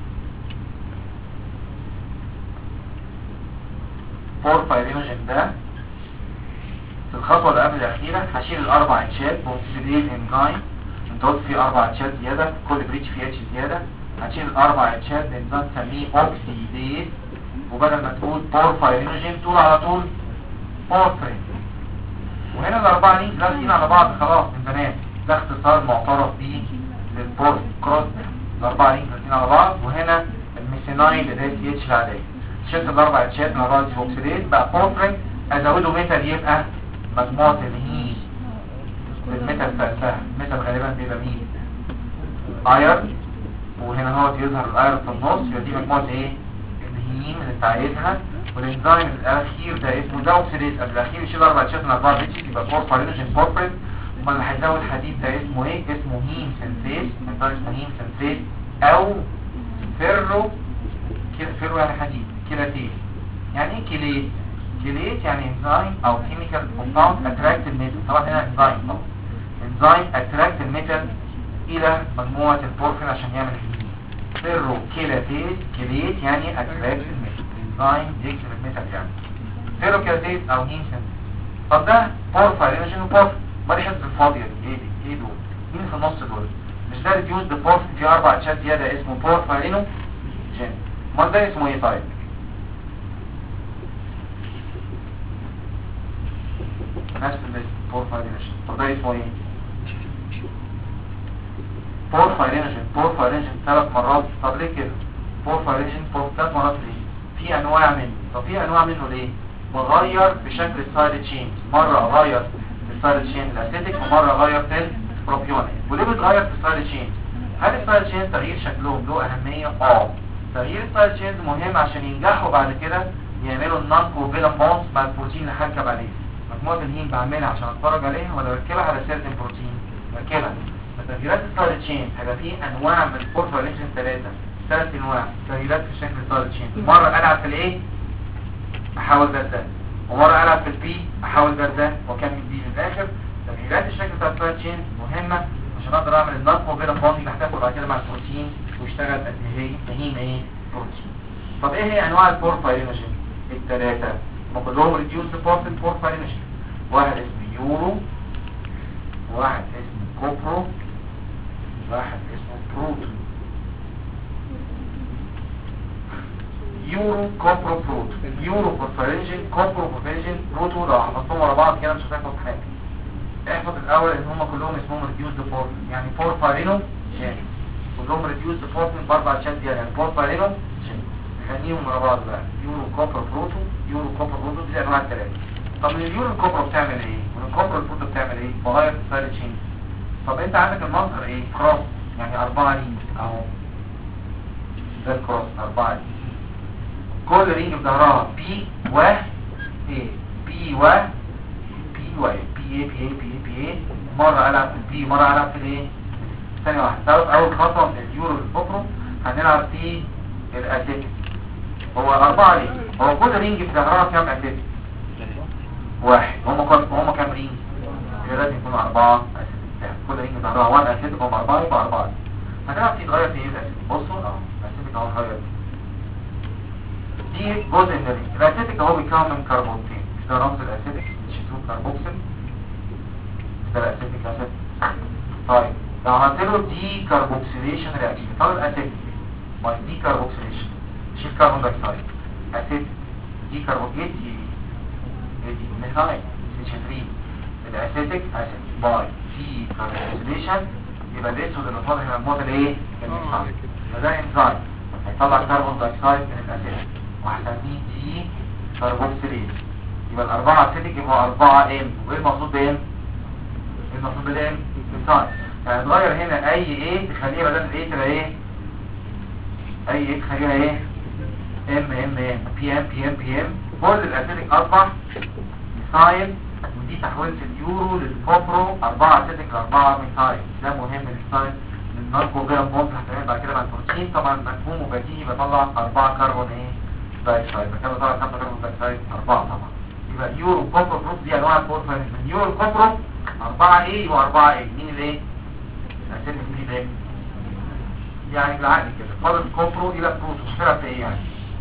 بورفايرينوجين ده. في الخطوة اللي قبل الأخيرة هشيل الأربع اتشات بوكسيديز انزايم. انت قلت فيه 4 اتشات زيادة، كل بريتش فيه اتش زيادة. هتشيل الأربع اتشات بانزايم تسميه اوكسيديز، وبدل ما تقول بورفايرينوجين تقول على طول بورفرين. وهنا الأربعة لينكس لازقين على بعض خلاص من زمان، ده اختصار معترف بيه للبورفكروس. الأربعة لينكس لازقين على بعض. وهنا الميثينايل اللي هي تي اتش العادية. شلت الاربع اتشات من الراديو اوكسيديز بقى بورفرين. ازوده ميتال يبقى مجموعه الهيم. الميتال فلسفه الميتال غالبا بيبقى مين؟ ايرن. وهنا هو يظهر الايرن في النص، يبقى دي مجموعه ايه؟ الهيم اللي انت عايزها. والانزيم الاخير ده اسمه ده اوكسيديز قبل الاخير يشيل اربع اتشات من 4 بيتشز يبقى بورفرينوجين بورفرين. امال اللي هيزود حديد ده اسمه ايه؟ اسمه هيم سنسيز. انزيم اسمه هيم سنسيز او فيرو. فيرو يعني حديد. كيلاتيز يعني ايه كيليت؟ كيليت يعني انزيم او كيميكال كومباوند اتراكت الميتال. طبعا هنا انزيم طبعا انزيم اتراكت الميتال الى مجموعه البورفين عشان يعمل الهيم. فيرو كيلاتيز. كيليت يعني اتراكت الميتال، انزيم يكسر الميتال يعني فيرو كيلاتيز او هيم سنسيز. طب ده بورفايرينوجين وبورفين. ما دي حته الفاضيه دي ايه دي؟ ايه دول؟ مين في النص دول؟ مش ده ريديوزد بورفين في 4 اتشات زياده اسمه بورفايرينوجين. امال ده اسمه ايه طيب؟ نفس الاسم بورفايرينوجين. طب ده اسمه ايه؟ بورفايرينوجين 3 مرات. طب ليه كده؟ بورفايرينوجين 3 مرات ليه؟ في انواع منه. طب في انواع منه ليه؟ بغير في شكل السايد تشين. مره اغير في السايد تشين الاسيتيك ومره اغير في البروبيونيك. وليه بتغير في السايد تشين؟ هل السايد تشين تغيير شكلهم له اهميه؟ تغيير السايد تشينز مهم عشان ينجحوا بعد كده يعملوا النون كوفالنت بونز مع البروتين اللي هركب عليه. مجموعه الهيم بعملها عشان اتفرج عليها ولا بركبها على سيرتن بروتين؟ بركبها. فتغييرات السايد تشين هيبقى فيه انواع من البورفايرينوجين 3 انواع تغييرات في شكل السايد تشين. مره العب في الايه احاول ده ومره العب في البي احاول ده واكمل دي للاخر. تغييرات الشكل بتاع السايد تشين مهمه عشان اقدر اعمل النون كوفالنت بونز اللي هتاخد بعد كده مع البروتين ويشتغل قد ايه هيم ايه بروتين. طب ايه هي انواع البورفايرينوجين؟ الثلاثه هم كلهم ريديوسد بورفايرينوجين. واحد اسمه يورو، واحد اسمه كوبرو، واحد اسمه بروتو. يورو كوبرو بروتو. يورو بورفايرينوجين، كوبرو بورفايرينوجين، بروتو. لو حفظتهم ورا بعض كده مش هتحفظ حاجه. احفظ الاول ان هم كلهم اسمهم ريديوسد بورفين، يعني بورفارينو شين كلهم ريديوسد بورفين باربع شات دي، يعني بورفارينو شين نخليهم ورا بعض بقى. يورو كوبر بروتو، يورو كوبر بروتو دي انواع الثلاثه. طب من اليورو كوبر بتعمل ايه؟ من الكوبر البروتو بتعمل ايه؟ بغير ستايل تشين. طب انت عندك المنظر ايه؟ كروس، يعني 4 رينج اهو، ده الكروس 4 رينج، كل رينج بظهرها بي و ايه، بي و بي و بي بي بي بي، مره العب في البي مره العب في الايه. ثانيه واحده، تعرف اول خطوه من اليورو للبوبرو هنلعب في الاسيتيك. هو 4 رينج، هو كل رينج بظهرها كام اسيتيك؟ واحد. هم كام رينج؟ يبقى لازم يكونوا 4 اسيتيك. كل رينج ظهرها 1 اسيتيك، هم 4 يبقى 4. هنلعب في يتغير في ايه الاسيتيك؟ بصوا اهو الاسيتيك اهو اتغير، دي جزء من الرينج. الاسيتيك اهو بيتكون من كربونتين، ده رمز الاسيتيك H2 كربوكسيل، ده الاسيتيك اسيد. طيب لو عملت له دي كربوكسيليشن رياكشن، طب الاسيتيك باي دي كربوكسيليشن شيل كربون دايوكسيد، اسيد دي كربوكسيل دي ميثايل CH3. الاسيتيك اسيد باي دي كربوكسيليشن يبقى الاسود اللي فاضل هنا الموت الايه؟ الميثايل. فده انزيم هيطلع كربون دايوكسيد من الاسيد وهسميه دي كربوكسيليز. يبقى الأربعة اسيتيك يبقى 4 ام. وايه المقصود بام؟ المقصود بالام ميثايل. يعني تغير هنا اي ايه تخليها بدل الايه تبقى ايه؟ اي ايه تخليها ايه؟ ام ام ام بي ام بي ام بي ام. كل الاسيتيك اصبح ميثايل، ودي تحويلة اليورو للكوبرو 4 اسيتيك ل 4 ميثايل. ده مهم للميثايل للناركو جرام بوند هتعمل بعد كده مع البروتين. طبعا مفهوم وبديهي بطلع 4 كربون ايه؟ دايوكسيد. فكده بطلع 5 كربون دايوكسيد 4 طبعا. يبقى يورو كوبرو بروت دي انواع البورفين. من يورو كوبرو 4 ايه و4 ايه. مين الايه؟ الاسيتيك مين الايه؟ يعني بالعقل كده فاضل كوبرو الى بروتو. اشتغل في ايه يعني؟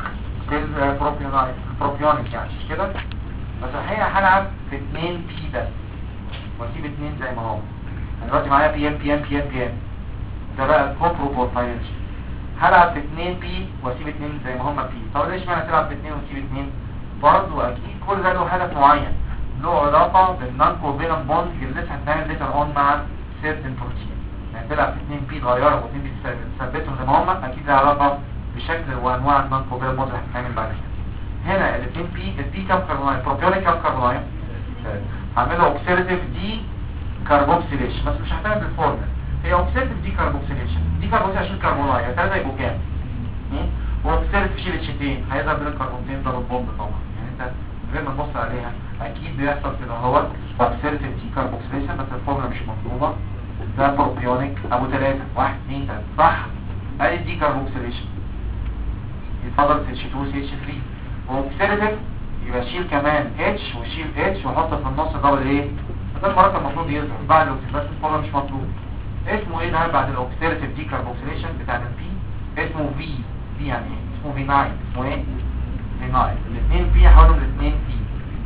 البروبيونيك يعني مش كده. بس الحقيقه هلعب في 2 بي بس واسيب 2 زي ما هو. انا دلوقتي معايا بي ام بي ام بي ام بي ام، ده بقى الكوبرو بورفاينشن. هلعب في 2 بي واسيب 2 زي ما هما بي. طب ليش معنى تلعب في 2 وتسيب 2؟ برضه اكيد كل ده له هدف معين، له علاقه بالنون كوفالنت بوند اللي لسه هتعمل ليتر اون مع سيرتن بروتين. يعني تلعب في 2 بي تغيرهم و2 بي تثبتهم زي ما هما، اكيد لها علاقه بشكل وانواع النون كوفالنت بوند اللي هتتعمل بعد كده. هنا ال 2 بي، البي كام كربونايل؟ بروبيونيك كام كربونايل؟ هعملها اوكسيديتيف دي كربوكسيليشن، بس مش هعتمد بالفورمولا، هي اوكسيديتيف دي كربوكسيليشن. دي كربوكسيليشن عشان كربونايل الثلاثه يبقوا كام؟ واوكسيديتيف شيل الشيتين هيظهر بين الكربونتين دبل بوند طبعا. يعني انت من غير ما تبص عليها اكيد بيحصل كده هو اوكسيديتيف دي كربوكسيليشن، بس الفورمولا مش مطلوبه. ده بروبيونيك ابو 3 1 2 3 صح. ادي دي كربوكسيليشن يتفضل CH2CH3. واوكسيديتيف يبقى شيل كمان اتش وشيل اتش وحط في النص دبل ايه؟ ده المركب المفروض يظهر بعد الاوكسيديتيف، بس الفورمولا مش مطلوب. اسمه ايه ده بعد الاوكسيديتيف دي كربوكسيليشن بتاع البي؟ اسمه في. في يعني ايه؟ اسمه في 9. اسمه ايه؟ في 9. الاثنين في حولهم الاثنين في.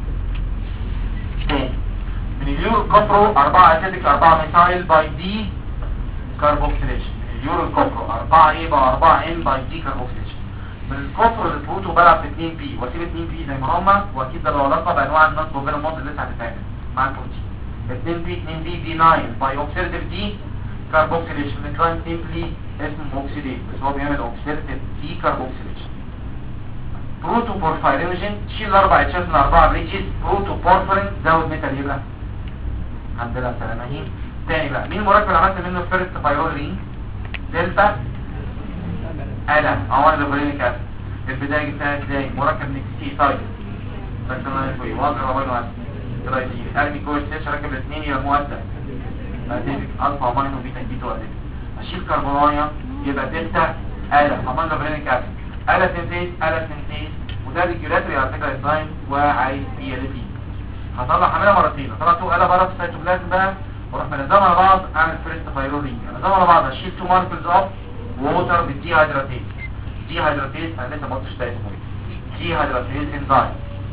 تاني من اليورو كوبرو 4 اسيتيك 4 ميثايل باي دي كربوكسيليشن. من اليورو كوبرو 4 ايه بقى 4 ان باي دي كربوكسيليشن. من الكوبرو للبروتو بلعب في 2 بي واسيب 2 بي زي ما هما، واكيد ده له علاقه بانواع النون كوفالنت بوند اللي لسه هتتعمل مع البروتين. 2 بي 2 بي دي 9 باي اوكسيديتيف دي كربوكسيليشن. الكلاين سيمبلي اسمه اوكسيديت، بس هو بيعمل اوكسيديتيف دي كربوكسيليشن. بروتو بورفايرينوجين تشيل الاربع اتشات من 4 بريتشز. بروتو بورفرين زود ميتال يبقى عندنا سلامين. تاني بقى مين المركب اللي عملت منه الفيرست فايرول رينج؟ دلتا الا اوان ليفرينيك اسيد. البدايه جبتها ازاي؟ مركب نكسي سايد ساكسونايل واضر امينو اسيد جلايسين. ارمي كويس سيش ركب الاثنين يبقى مؤثر اديبك الفا امينو بيتا بيتو اديبك. اشيل كربونايا يبقى دلتا الا اوان ليفرينيك اسيد. الا سينتيز الا سينتيز. وده ريجولاتوري على فكره انزيم وعايز بي ال بي. هطلع حمله مرتين، هطلع 2 الا بره في السيتوبلازم بقى واروح منظمها على بعض اعمل فيرست فايرول رينج. انظمها على بعض اشيل 2 ماركلز اوف ووتر بالدي هيدراتيز. دي هيدراتيز انا لسه ما قلتش ده اسمه ايه. دي هيدراتيز انزيم.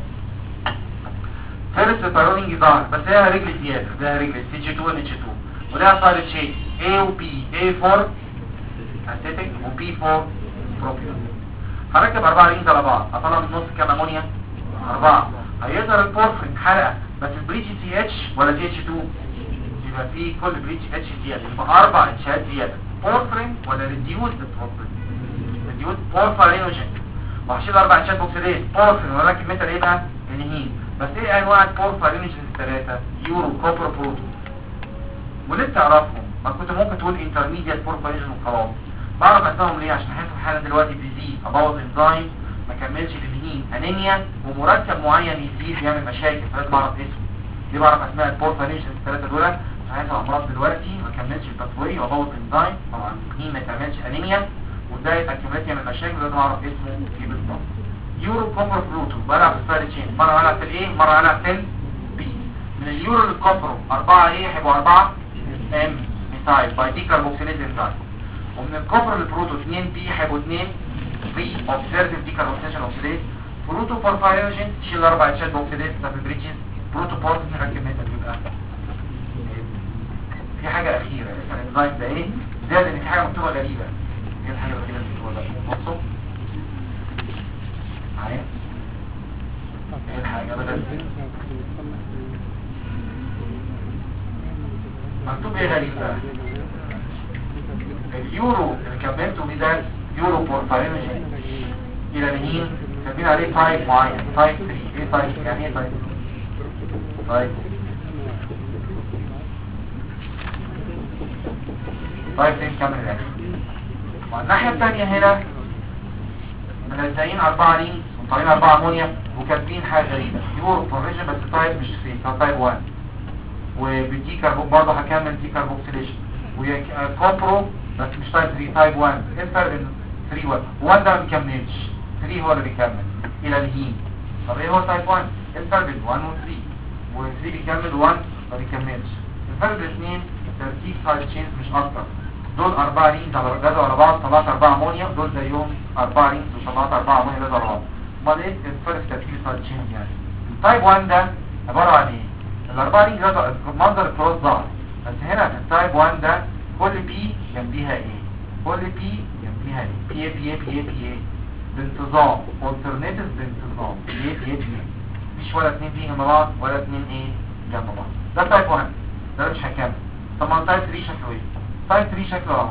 فيرست فايرول رينج ظهر بس هي رجل زياده، ده رجل CH2NH2 وده سايد تشين A و B. A4 اسيتيك و B4 بروبيون. هركب 4 رينجز على بعض، اطلع من النص كام امونيا؟ 4. هيظهر البورفرين حلقه بس البريتش CH ولا CH2؟ يبقى في كل بريتش اتش زياده، يبقى 4 اتشات زياده. بورفرين ولا ريديوزد بورفرين؟ ريديوزد بورفرينوجين. وهشيل 4 اتشات اوكسيديز بورفرين ولكن ميتال ايه بقى؟ الهين. بس ايه انواع البورفرينوجين الثلاثه؟ يورو كوبر بروتو. وليه تعرفهم؟ ما كنت ممكن تقول انترميديت بورفرينوجين وخلاص. بعرف اسمهم ليه؟ عشان هيحصل حاله دلوقتي ديزيز ابوظ انزيم ما كملش الهين، انيميا، ومركب معين يزيد يعمل مشاكل، فلازم اعرف اسمه. دي بعرف اسماء البورفرينوجين الثلاثه دول عشان هيحصل امراض دلوقتي ما كملش الباثوي وابوظ انزيم، طبعا الهين ما تعملش انيميا وده يتاكملت يعمل مشاكل، لازم اعرف اسمه ايه بالظبط. يورو كوبر بروتو بلعب في السايد تشين، مره العب في الايه مره العب في البي. من اليورو للكوبرو 4 ايه هيبقوا 4 ام ميثايل باي دي كاربوكسيليز انزيم، ومن الكوبر للبروتو 2 بي هيبقوا 2 بي اوبسيرتيف دي كاربوكسيليشن اوكسيديز. بروتو بورفايروجين تشيل 4 اتشات اوكسيديز في بريتشز. بروتو بورت نركب ميتال يبقى في حاجه اخيره لسه الانزيم ده ايه زائد ان في حاجه مكتوبه غريبه. ايه الحاجه الغريبه اللي مكتوبه ده؟ بصوا معايا ايه الحاجه بدل مكتوب ايه غريب بقى؟ اليورو اللي كملته بيه ده يورو بورفايروجين الى الهين كاتبين عليه تايب معين، تايب 3. ايه تايب؟ يعني ايه تايب؟ تايب 3 كامل الاخر. والناحيه الثانيه هنا ملزقين 4 رينجز وطالعين 4 امونيا وكاتبين حاجه غريبه يورو بورفايروجين بس تايب مش 3، تايب 1. وبدي كاربون برضه هكمل دي كاربوكسيليشن وكوبرو بس مش تايب 3، تايب 1. ايه الفرق بين 3 و 1 ده ما بيكملش، 3 هو اللي بيكمل الى الهين. طب ايه هو تايب 1؟ ايه الفرق بين 1 و 3؟ و3 بيكمل 1 ما بيكملش. الفرق بين الاثنين ترتيب سايد تشينز مش اكتر. دول 4 رينجز على جدول على بعض طلعت 4 امونيا، دول زيهم 4 رينجز وطلعت 4 امونيا جدول على بعض. امال ايه الفرق في ترتيب السايد تشينز يعني؟ التايب 1 ده عباره عن ايه؟ الاربعه رينجز ده منظر الكروس ظهر، بس هنا في التايب 1 ده كل بي جنبيها ايه؟ كل بي جنبيها ايه؟ بي بي بي بي بانتظام، alternatives بانتظام، بي مش ولا 2 بي جنب بعض ولا 2 ايه جنب بعض. ده تايب 1 ده مش هيكمل. طب ما تايب 3 شكله ايه؟ تايب 3 شكله اهو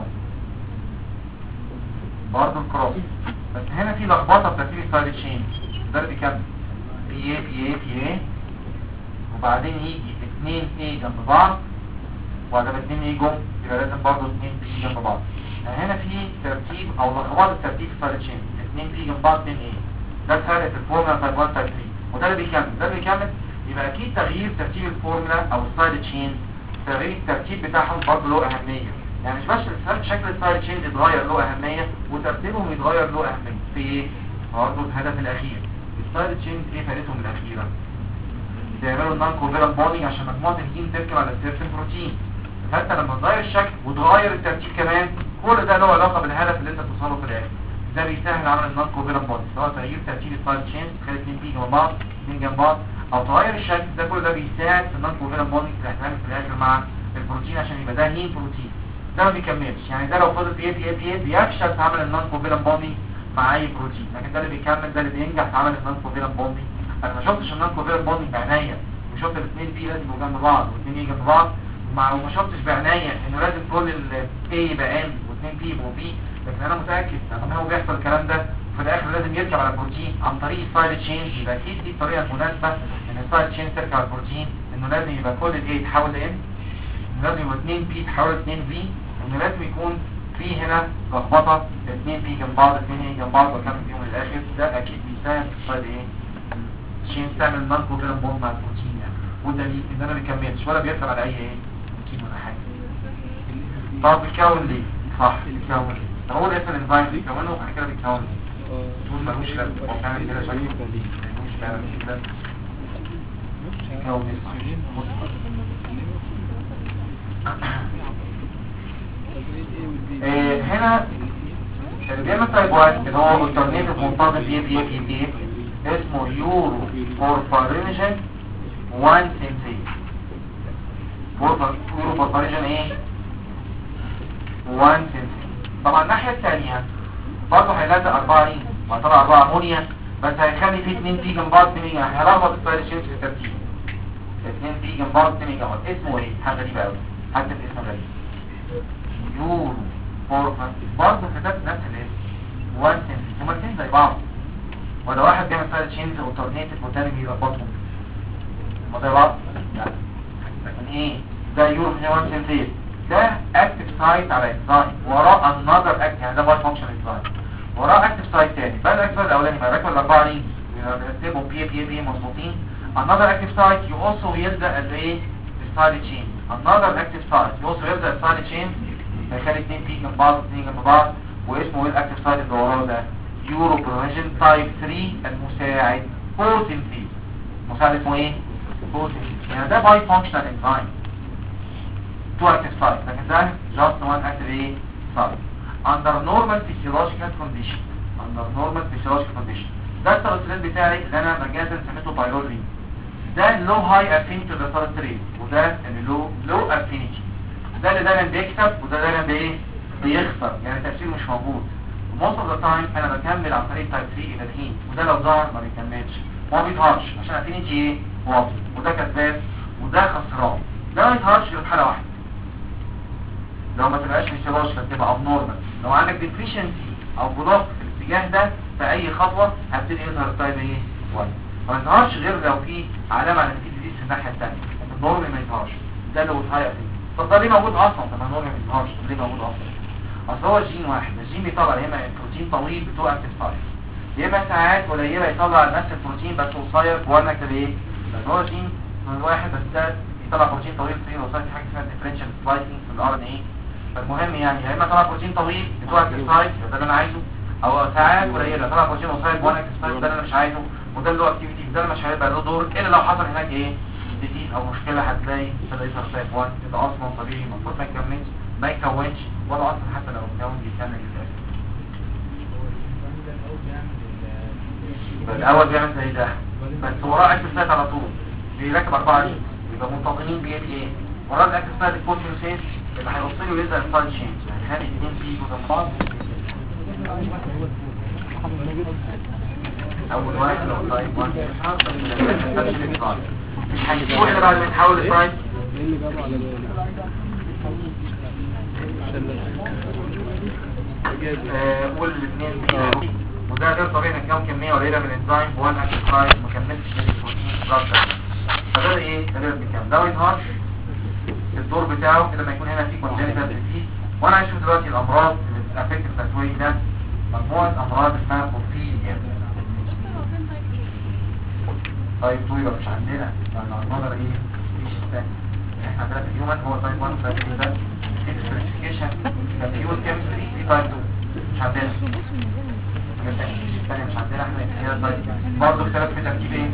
برضه الكروس، بس هنا في لخبطه في ترتيب السايد تشين. ده اللي بيكمل بي بي وبعدين يجي 2 ايه جنب بعض وبعدين 2 ايه جم، يبقى لازم برضه 2 بي جنب بعض. يعني هنا في ترتيب او لخبطه الترتيب في السايد تشين، 2 بي جنب بعض 2 ايه. ده فرق في الفورمولا تايب 1 تايب 3 وده اللي بيكمل. ده اللي بيكمل يبقى اكيد تغيير ترتيب الفورمولا او السايد تشين تغيير الترتيب بتاعهم برضه له اهميه. يعني مش بس شكل السايد تشين يتغير له اهميه وترتيبهم يتغير له اهميه في ايه؟ برضه الهدف الاخير. السايد تشين ايه فائدتهم الاخيره؟ بيعملوا النون كوفيلنت بوندنج عشان مجموعه الهين تركب على السيرتين بروتين. فانت لما تغير الشكل وتغير الترتيب كمان كل ده له علاقه بالهدف اللي انت توصله في الاخر. ده بيسهل عمل النون كوفيلنت بوندنج، سواء تغيير ترتيب السايد تشين تخلي 2 بي جنب بعض 2 جنب بعض او تغير الشكل. ده كل ده بيساعد في النون كوفيلنت بوندنج اللي هتعمل في الاخر مع البروتين عشان يبقى ده هين بروتين. ده ما بيكملش، يعني ده لو فضل بي بيفشل في عمل النون كوفيلنت بوندنج مع اي بروتين، لكن ده اللي بيكمل، ده اللي بينجح في عمل النون كوفيلنت بوندنج. انا ما شفتش النون كوفيلنت بوندنج بعينيا وشفت الاثنين بي لازم يبقوا جنب بعض واثنين يجي جنب بعض، وما شفتش بعينيا انه لازم كل الاي يبقى ام واثنين بي يبقوا بي. لكن انا متاكد ان هو بيحصل الكلام ده وفي الاخر لازم يركب على البروتين عن طريق السايد تشين. يبقى اكيد دي الطريقه المناسبه ان السايد تشين تركب على البروتين، انه لازم يبقى كل الاي يتحول لام، انه لازم يبقى 2 بي يتحول ل 2 في، وانه لازم يكون في هنا لخبطه 2 بي جنب بعض 2 اي جنب بعض واكمل فيهم للاخر. ده اكيد بيساعد في السايد ايه تشين تعمل نون كوفيلنت بوند مع البروتين يعني. وده ليه ان انا ما بيكملش ولا بيركب على اي ايه بروتين ولا حاجه. طب بيتكون ليه؟ صح بيتكون ليه؟ طب هو اسم الانزيم بيكونه وبعد كده بيتكون ليه؟ طول ملوش لازمه هو بيعمل كده شكله ملوش فعلا كده بيكون ايه. هنا اللي بيعمل تايب 1 اللي هو الترنيف منتظم بي اسمه يورو بورفارينوجين 1 سنتي. يورو بورفارينوجين ايه 1 سنتي. طبعا الناحيه الثانيه برضه هيلزق 4 رينج وهطلع 4 امونيا، بس هيخلي فيه 2 بي جنب بعض 2 هيلخبط السايد تشين في الترتيب. اثنين بي جنب بعض، اثنين جنب بعض. اسمه ايه؟ حاجه غريبه قوي، حتى الاسم غريب. يورو بورفان برضه كتبت نفس الاسم. وان سنتي، هما الاثنين زي بعض، ولا واحد بيعمل سايد تشينز والترنيتيف والتاني بيربطهم؟ هما زي بعض؟ لا. لكن ايه؟ ده يورو وان سنتي ده اكتف سايت على انزايم وراه انذر اكتف، يعني ده باي فانكشن انزايم وراه اكتف سايت تاني. بقى الاكتف سايت الاولاني بقى راكب الاربعه رينج بيرتبوا بي مظبوطين. another active site you also يلزق as a side chain. another active site you also يلزق side chain هيخلي اتنين بي جنب بعض اتنين جنب بعض. واسمه ايه الاكتف سايت اللي وراه ده؟ يوروبروجين تايب 3 المساعد بوتنسي. مساعد اسمه ايه؟ بوتنسي. يعني ده باي فانكشنال انزايم تو اكتف سايت، لكن ده just one active ايه site under normal physiological condition. under normal physiological condition ده الترانسليت بتاعي اللي انا مجازا سميته بايرولين. ده لو هاي افينيتي للترانسليت، وده اللي لو افينيتي. ده اللي دايما بيكسب وده دايما بايه بيخسر، يعني تأثير مش موجود. most of the time انا بكمل عن طريق تايب 3 الى الحين، وده لو ظهر ما بيكملش ما بيظهرش عشان افينيتي ايه واطي، وده كسبان وده خسران. ده ما يظهرش غير في حاله واحده، لو ما تبقاش فيسيولوجيكال تبقى ابنورمال. لو عندك ديفيشنسي او بلوك في الاتجاه ده في اي خطوه هبتدي يظهر التايب ايه واحد. ما يظهرش غير لو في علامه على نتيجه دي في الناحيه الثانيه، النورمال ما يظهرش. ده اللي هو هاي افينيتي. طب ده ليه موجود اصلا؟ طب النورمال ما يظهرش ليه موجود اصلا؟ اصل هو جين واحد، الجين بيطلع يا اما بروتين طويل بتوع اكتف سايت، يا اما ساعات قليله يطلع نفس البروتين بس قصير جوه اكتف ايه. لان هو جين واحد بس ده يطلع بروتين طويل فيه وصلت حاجه اسمها ديفرنشال سبلايسنج في الار ان ايه. فالمهم يعني يا اما طلع بروتين طويل بتوع اكتف سايت ده اللي انا عايزه، او ساعات قليله طلع بروتين قصير جوه اكتف سايت ده اللي انا مش عايزه، وده اللي هو اكتيفيتي ده مش هيبقى له دور الا لو حصل هناك ايه ديزيز او مشكله. هتلاقي ابتدى يظهر تايب 1 ده اصلا طبيعي المفروض ما يكملش ما يكونش ولا اصلا حتى لو كون بيكمل الاساس. الاول بيعمل زي ده بس وراه اكتف سايت على طول بيركب 4 رينج يبقى منتظمين بايه بايه. وراه الاكتف سايت الكوتيوسيس اللي هيوصل له يلزق السايد تشينج هنخلي الاثنين بيجوا جنب بعض. اول واحد لو تايب 1 مش هيسوق الا بعد ما يتحول لسايد والاثنين بيجوا. وده غير طبيعي انك كم كميه قليله من الانزيم بوان اكتف سايت ما كملتش من البروتين ستراكشر. فده ايه؟ ده غير بكام؟ ده يظهر الدور بتاعه كده ما يكون هنا في كونجنتال ديزيز. وانا هشوف دلوقتي الامراض اللي بتافكت التسويه ده مجموعه امراض اسمها بورفيريا. طيب طويله مش عندنا لان النظر ايه مفيش ثاني. احنا عندنا في الهيومن هو تايب 1 تايب 2 ده سبيسيفيكيشن كبيول كيمستري في تايب 2 مش عندنا. الثانيه مش عندنا احنا هنا تايب برضه اختلاف في تركيب ايه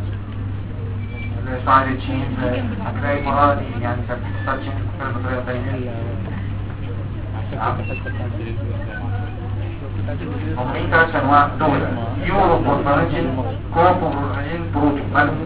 السايد تشينز. هتلاقي مرض يعني تركيب السايد تشينز مختلف بطريقه ثانيه. ومين ثلاث انواع دول؟ يورو بورفارينجين كوبورفارينجين بروتين مالهم.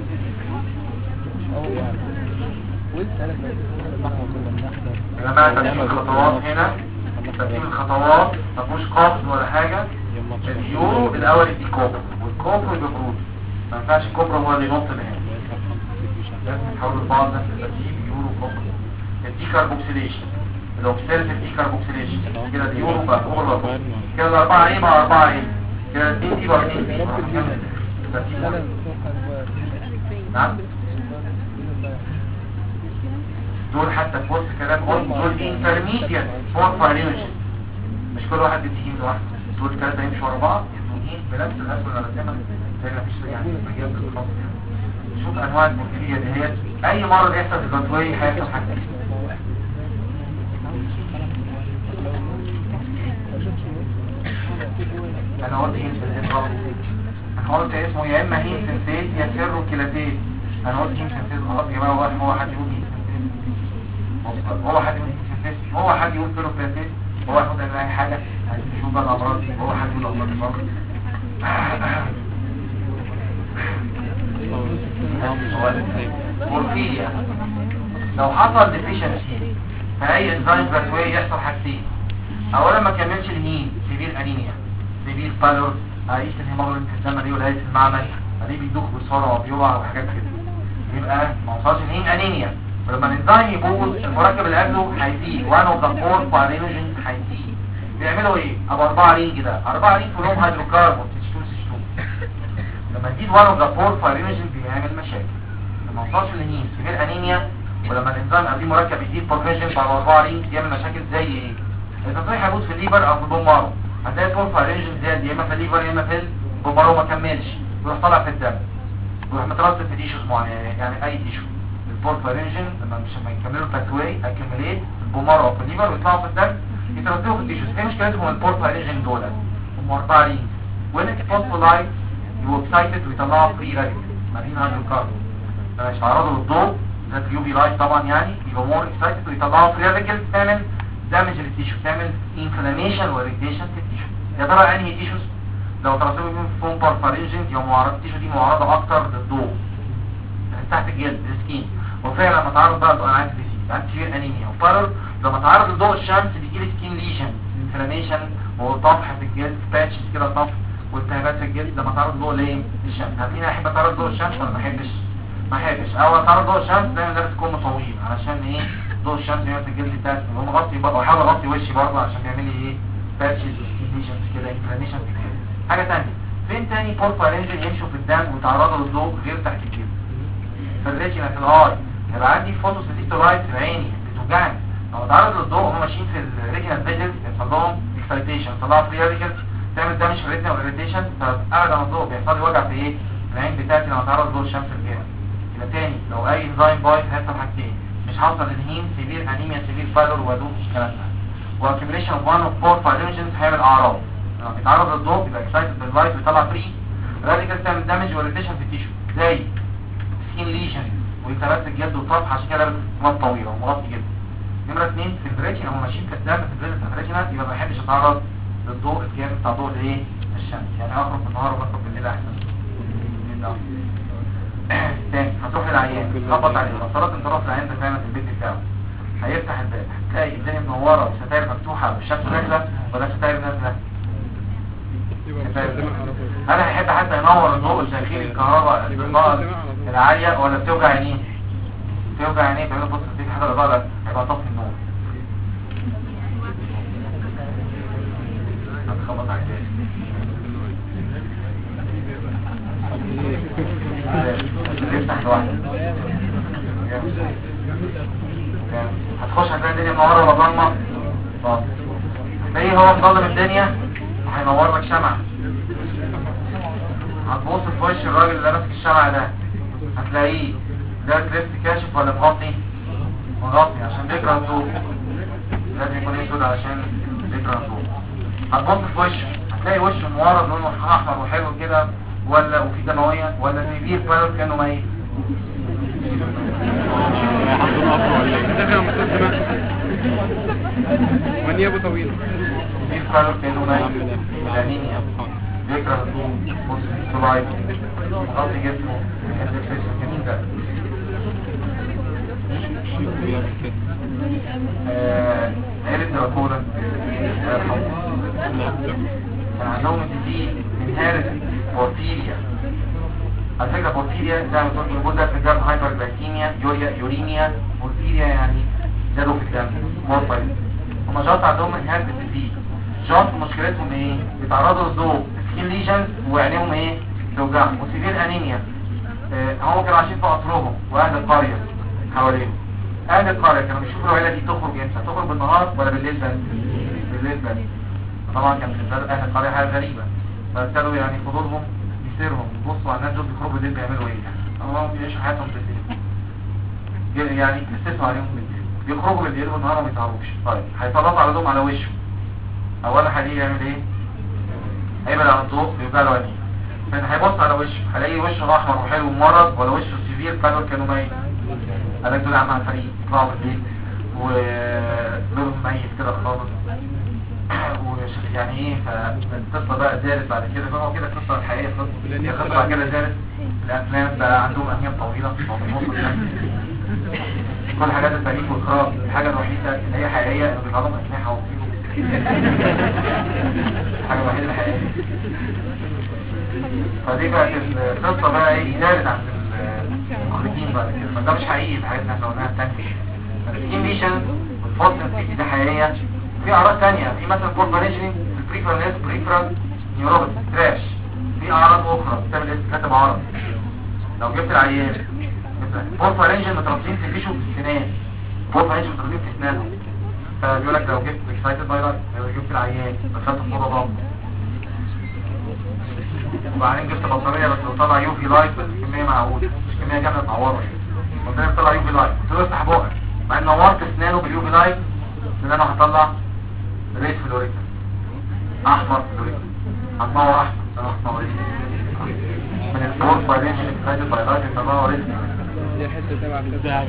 يا جماعه ترتيب الخطوات هنا ترتيب الخطوات مفيهوش قصد ولا حاجه. اليورو الاول يدي كوبر والكوبر يبقى بروتين. ما ينفعش الكوبر هو اللي ينط من هنا، لازم نحاول بعض نفس الترتيب يورو كوبر. الدي كاربوكسيليشن الاوكسيليتيف دي كاربوكسيليشن كده اليورو بقى كوبر كده الاربعه ايه بقى 4 ايه كده 2 دي بقى 2 دي. نعم دول حتى في وسط كلام دول انترميديت بورفارينجين مش كل واحد بيجي لوحده. دول ثلاثه يمشوا ورا بعض يدوهين بنفس الاسم اللي رسمها زي ما فيش يعني مجال خاص. شوف انواع البورفيريا دي هي اي مرض يحصل في البطويه هيحصل حاجه. انا قلت هين سنسيت غلط. انا قلت اسمه يا اما هين سنسيت يا سيرو كيلاتيت. انا قلت هين سنسيت غلط يا جماعه. هو حد يقول هين سنسيت هو حد يقول هين سنسيت هو حد يقول سيرو كيلاتيت هو ياخد اي حاجه هنشوف بقى الامراض هو حد يقول امراض الفقر. بورفيريا لو حصل ديفيشنسي في اي انزيم باتوي يحصل حاجتين. اولا ما كملش الهين سيفير انيميا سيفير بالور هيقيس الهيموجلوبين في الدم دي ولا في المعمل دي بيدوخ بسرعه وبيقع وحاجات كده. يبقى ما وصلش لهيم انيميا. ولما الانزيم يبوظ المركب اللي قبله هيزيد، وان اوف ذا فور فايرينوجينز هيزيد. بيعملوا ايه؟ ابو 4 رينج ده، 4 رينج كلهم هيدروكربون H2 لما تزيد وان اوف ذا فور فايرينوجينز بيعمل مشاكل. لما وصلش لهيم سيفير انيميا، ولما الانزيم قبليه مركب يزيد بروفيجن بعد 4 رينج بيعمل مشاكل زي ايه؟ التصحيح هيبوظ في الليفر او في البومارو، هتلاقي الفور فايرينوجينز زاد يا اما في الليفر يا اما في البومارو ما كملش، يروح طالع في الدم ويروح مترسب في تيشوز معينه، يعني اي تيشو. البورفارينجين لما مش يكملوا الباثواي اكيميليت البومارو او في الليفر ويطلعوا في الدم يترسبوا في التيشوز. ايه مشكلتهم البورفارينجين دول؟ هم 4 رينج وين الفوسفولايت يبقوا اكسايتد ويطلعوا فري راديكال مارين هيدروكربون، لما يتعرضوا للضوء ذات اليو في لايت طبعا يعني يبقوا مور اكسايتد ويطلعوا فري راديكال، تعمل دامج للتيشو، تعمل انفلاميشن وريديشن في التيشو. يا ترى انهي تيشوز لو ترسبوا فيهم بورفارينجين يبقى معرض التيشو دي معرضه اكتر للضوء تحت الجلد السكين. وفعلا لما تعرض بقى انا عندي ديزيز عندي سيفير انيميا وفارر، لما تعرض لضوء الشمس بيجي لي سكين ليجن انفلاميشن وطفح في الجلد باتشز كده طفح والتهابات في الجلد لما تعرض ضوء ليه الشمس. هتلاقيني احب اتعرض ضوء الشمس ولا ما احبش او اتعرض ضوء الشمس دايما لابس كم طويل علشان ايه ضوء الشمس يمسك الجلد بتاعي ومغطي بقى واحاول اغطي وشي برضه عشان بيعمل لي ايه باتشز وسكين ليجنز كده انفلاميشن في الجلد. حاجه ثانيه فين تاني بورفارينجين يمشوا في الدم ويتعرضوا للضوء غير تحت الجلد؟ في الريتينا في الاي يبقى عندي فوتوسيستولايت في عيني بتوجعني لو اتعرض للضوء وهم ماشيين في الريتينا فيجن يحصل لهم اكسايتيشن يطلعوا فري راديكال تعمل دامج في الريتينا والريتيشن فابعد عن الضوء بيحصل لي وجع في ايه؟ العين بتاعتي لما اتعرض لضوء الشمس الجامد. يبقى تاني لو اي انزيم بايظ هيحصل حاجتين، مش هوصل للهيم سيفير انيميا سيفير فايلور وادوم مش الكلام ده، واكيميليشن اوف وان اوف فور فايلوجينز هيعمل اعراض لما بيتعرض للضوء يبقى اكسايتد باللايت ويطلع فري راديكال تعمل دامج وريتيشن في التيشو زي سكين ليجن والتهابات في الجلد وطفح عشان كده لابس كمام طويله ومغطي جلده. نمره 2 في الريتينا هم ماشيين في الدم في الفيزا بتاع الريتينا يبقى ما بحبش اتعرض للضوء الجامد بتاع ضوء الايه الشمس، يعني اخرج بالنهار واخرج بالليل احسن. تاني هتروح للعيان تخبط عليه لو صلاه انطلاق العيان ده فعلا في البيت بتاعه هيفتح الباب هتلاقي الدنيا منوره وستاير مفتوحه والشمس نازله ولا ستاير نازله؟ انا هحب حتى ينور الضوء الداخلي الكهرباء الاضاءه العاليه ولا بتوجع عينيه؟ بتوجع عينيه تعمل بص في حاجه الاضاءه هيبقى طفي النور هتخبط على الجهاز يفتح لوحده هتخش هتلاقي الدنيا منوره ولا ضلمه؟ تلاقيه هو مضلم الدنيا هينور لك شمعة. هتبص في وش الراجل اللي ماسك الشمعة ده هتلاقيه ده كريست كاشف ولا مغطي؟ مغطي عشان بيكره الضوء، لازم يكون اسود علشان بيكره الضوء. هتبص في وشه هتلاقي وشه مورد لونه احمر وحلو كده ولا وفي دمويه ولا سيفير فايلور كانه ميت. ونيابه طويله سيفير فايلور كانه ميت الانيميا بيكره الضوء بص في السلايد مغطي جسمه مين ده؟ عيلة دراكولا كان عندهم دي انهارت بورفيريا. على فكرة بورفيريا زي ما تقول موجودة في الدم هايبر جلايكيميا يوريميا بورفيريا يعني زادوا في الدم مورفايل. هما جات عندهم انهارت دي جات مشكلتهم ايه؟ بيتعرضوا للضوء سكين ليجنز وعينيهم ايه؟ توجعهم وسيفير انيميا. هم كانوا عايشين في قصرهم واهل القرية حواليهم. اهل القرية كانوا بيشوفوا العيلة دي تخرج امتى؟ تخرج بالنهار ولا بالليل بس؟ بالليل بس. طبعا كان بالنسبة اهل القرية حاجة غريبة فابتدوا يعني فضولهم يسيرهم يبصوا على الناس دول بيخرجوا بالليل بيعملوا ايه؟ هم بيعيشوا حياتهم بالليل يعني يستثنوا عليهم بالليل بيخرجوا بالليل والنهار ما يتعرفوش. طيب هيطلقوا على دول على وشه اولا هيجي يعمل ايه؟ هيبعد عن الضوء بيبقى له عينيه فان هيبص على وشه هلاقي وشه احمر وحلو ومرض ولا وشه سيفير فالور كانوا ميت. قال لك دول عم على الفريق يطلعوا بالليل ولونهم ميت كده خالص يعني ايه. فالقصه بقى زادت بعد كده فهو كده القصه الحقيقيه القصه بعد كده زادت الافلام بقى عندهم انياب طويله كل حاجات التاريخ والاخراج الحاجه الوحيده اللي هي حقيقيه انه بيطلعوا اجنحه وفيهم الحاجه الوحيده الحقيقيه. فدي بقت القصه بقى ايه زادت عن مخرجين بعد كده، ما ده مش حقيقي الحاجات اللي احنا قلناها التانية. السكين ليشن والفوسفين دي حقيقية. في اعراض تانية، في مثلا بورفارينجين في البريفرال بريفرال نيوروباثي تراش. في اعراض اخرى بتعمل ايه؟ كاتب عرض. لو جبت العيان بورفارينجين مترابطين في فيشو في السنان، بورفارينجين مترابطين في اسنانهم، فبيقول لك لو جبت اكسايتد فايروس، لو جبت العيان دخلت في مرة ضغط، وبعدين جبت بطارية بس طلع يو في لايت بس كمية معقولة، مش كمية جامدة تعورها، وبعدين طلع يو في لايت، قلت له افتح بقك، مع ان نورت اسنانه باليو في لايت، اسنانه هطلع ريد فلوريكا احمر فلوريكا، هتنور احمر، احمر من البورفارينجين اكسايتد فايروس يطلعوا ريد فلوريكا. دي حته تبع كده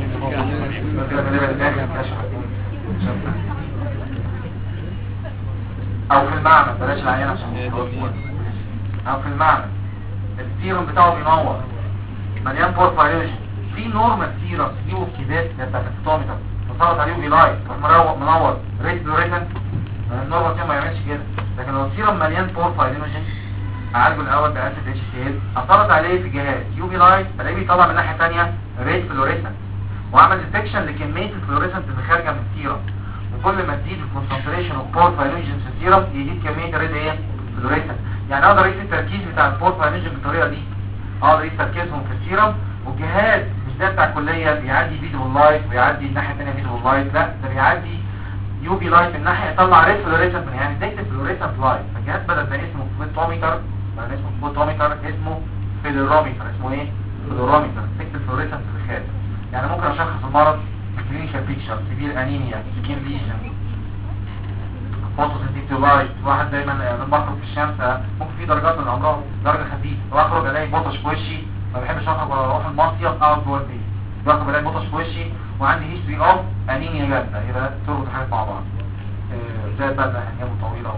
او في المعمل، بلاش العيان عشان او في المعمل السيروم بتاعه بينور مليان بورفارينجين. في نورمال سيروم دي وكيدات بتاعت الفوتوميتر وصلت عليه بيلايت منور ريد فلوريكان، النورمال سيروم ما يعملش كده. لكن لو السيروم مليان بورفارينجين اعالجه الاول باسيد اتش سي ال، اثرت عليه في جهاز يو في لايت بلاقيه بيطلع من ناحيه ثانيه ريد فلوريسنت، وعمل ديتكشن لكميه الفلوريسنت اللي خارجه من السيروم، وكل ما تزيد الكونسنتريشن اوف بورفارينجين في السيروم يزيد كميه ريد ايه فلوريسنت. يعني اقدر اقيس التركيز بتاع البورفارينجين بالطريقه دي، اقدر اقيس تركيزهم في السيروم، والجهاز مش ده بتاع الكليه بيعدي فيزيبل لايت ويعدي الناحيه الثانيه فيزيبل لايت، لا ده بيعدي يو في لايت من ناحيه يطلع ريد فلوريسنت، يعني ديكت فلوريسنت لايت. فالجهاز بدل ما اسمه فوتوميتر، بدل اسمه فوتوميتر اسمه فلوروميتر. اسمه ايه؟ فلوروميتر، ديكت فلوريسنت اللي خارج. يعني ممكن اشخص المرض كلينيكال بيكتشر، سيفير انيميا، سكين ليجن، فوتوسنسيتيف لايت. واحد دايما لما بخرج في الشمس ممكن في درجات من الامراض درجه خفيفه، واخرج الاقي بطش في وشي، ما بحبش اخرج ولا اروح المصيف اقعد جوه البيت، بخرج الاقي بطش في وشي وعندي هيستوري اوف انيميا جامده، يبقى تربط حاجات مع بعض. زي بقى انيابه طويله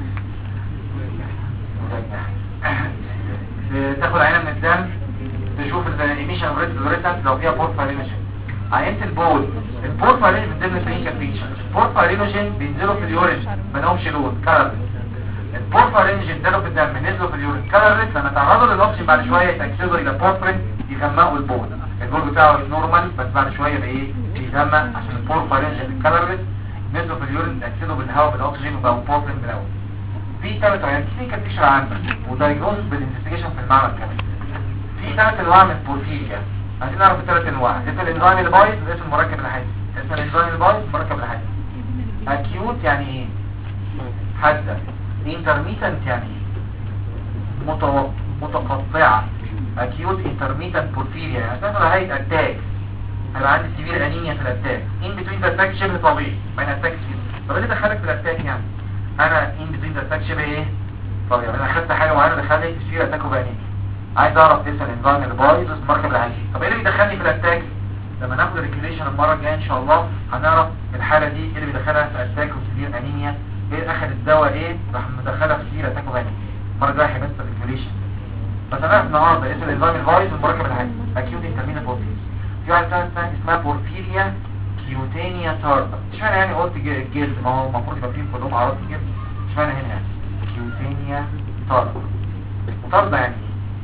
تاخد عينه من الدم تشوف الايميشن ريت فلوريسنت لو فيها بورفارينوجين. عينه البول، البورفارينوجين من ضمن الكلينيكال فيتشر، البورفارينوجين بينزلوا في اليورين ما لهمش لون كلر، البورفارينوجين نزلوا في الدم نزلوا في اليورين كلر، لما تعرضوا للاكسجين بعد شويه يتاكسدوا الى بورفرين يغمقوا البول، البول بتاعه نورمال بس بعد شويه بايه بيغمق عشان البورفارينوجين الكلر نزلوا في اليورين يتاكسدوا بالهواء بالاكسجين وبقوا بورفرين بالاول. في ثلاث عيان كلينيكال فيتشر عندك ودايجنوز بالانفستيجيشن في المعمل كمان. في ثلاث انواع من البورفيريا، عايزين نعرف الثلاث انواع. اسم الانزيم اللي بايظ واسم المركب الحادي. اسم الانزيم اللي بايظ المركب الحادي. اكيوت يعني ايه؟ حاده. انترميتنت يعني ايه؟ متقطعه. اكيوت انترميتنت بورفيريا يعني تاخد هاي اتاك، هيبقى عندي سيفير انيميا في الاتاك، ان بتوين ذا اتاك شبه طبيعي بين اتاك كده. طب ايه اللي دخلك في الاتاك يعني؟ انا ان بتوين ذا اتاك شبه ايه طبيعي، انا اخدت حاجه معينه دخلت في سيفير اتاك وبانيميا. عايز اعرف اسم الانزيم اللي بايظ المركب العادي. طب ايه اللي بيدخلني في الاتاك؟ لما ناخد الريكيوليشن المره الجايه ان شاء الله هنعرف الحاله دي ايه اللي بيدخلها في اتاك وسيفير انيميا، ايه اخد الدواء ايه راح مدخلها في سيفير اتاك وبانيميا. المره الجايه بس الريكيوليشن بس هنعرف النهارده اسم الانزيم البايظ والمركب العادي اكيوت انترمينال بورفيريا. في واحده ثانيه اسمها بورفيريا كيوتينيا تاردا. اشمعنى يعني قلت الجلد؟ ما هو المفروض يبقى فيه كلهم اعراض الجلد، اشمعنى هنا يعني كيوتينيا تاردا؟ تاردا يعني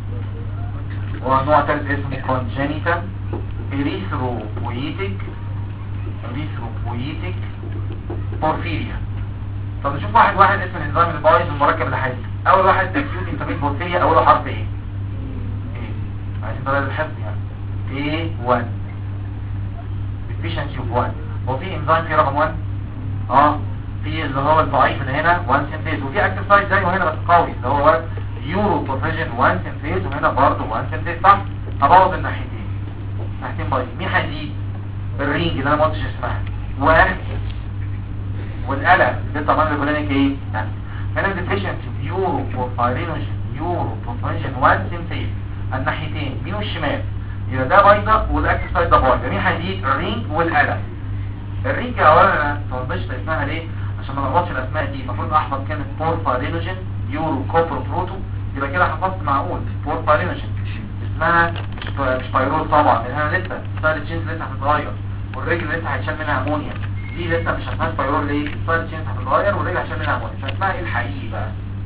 ونوع ثالث اسمه كونجينيتال اريثروبويتيك بورفيريا. طب نشوف واحد اسم الانزيم البايظ والمركب الحادي. اول واحد اكيوت انترميت بورفيريا اوله حرف ايه؟ عايزين طريقه الحفظ يعني A1 deficiency of 1. هو في انزيم في رقم 1 في اللي هو الضعيف اللي هنا 1 سنتيز، وفي اكتف سايت زيه هنا بس قوي اللي هو يورو بروفيجن 1 سنتيز، وهنا برضه 1 سنتيز صح؟ هبوظ الناحيتين بايظ. مين هيزيد؟ الرينج اللي انا ما قلتش اسمها والقلم ده طبعا الجولانيك ايه؟ يعني هنا الديفيشنسي يورو بروفيجن 1 سنتيز الناحيتين مين والشمال، يبقى ده بايظه والاكتف سايت ده بايظ. مين هيزيد؟ الرينج والقلم. الرينج اولا انا طنشت اسمها ليه؟ عشان ما نغلطش الاسماء دي. المفروض احفظ كلمه بورفارينوجين يورو كوبر بروتو، يبقى كده حفظت معقول بورفارينوجين. اسمها مش بايرول طبعا لان انا لسه ستايل تشينز لسه هتتغير، والرجل لسه هيتشال منها امونيا، دي لسه مش هتنفع بايرول ليه؟ ستايل تشينز هتتغير والرجل هيتشال منها امونيا، فاسمها ايه الحقيقي بقى؟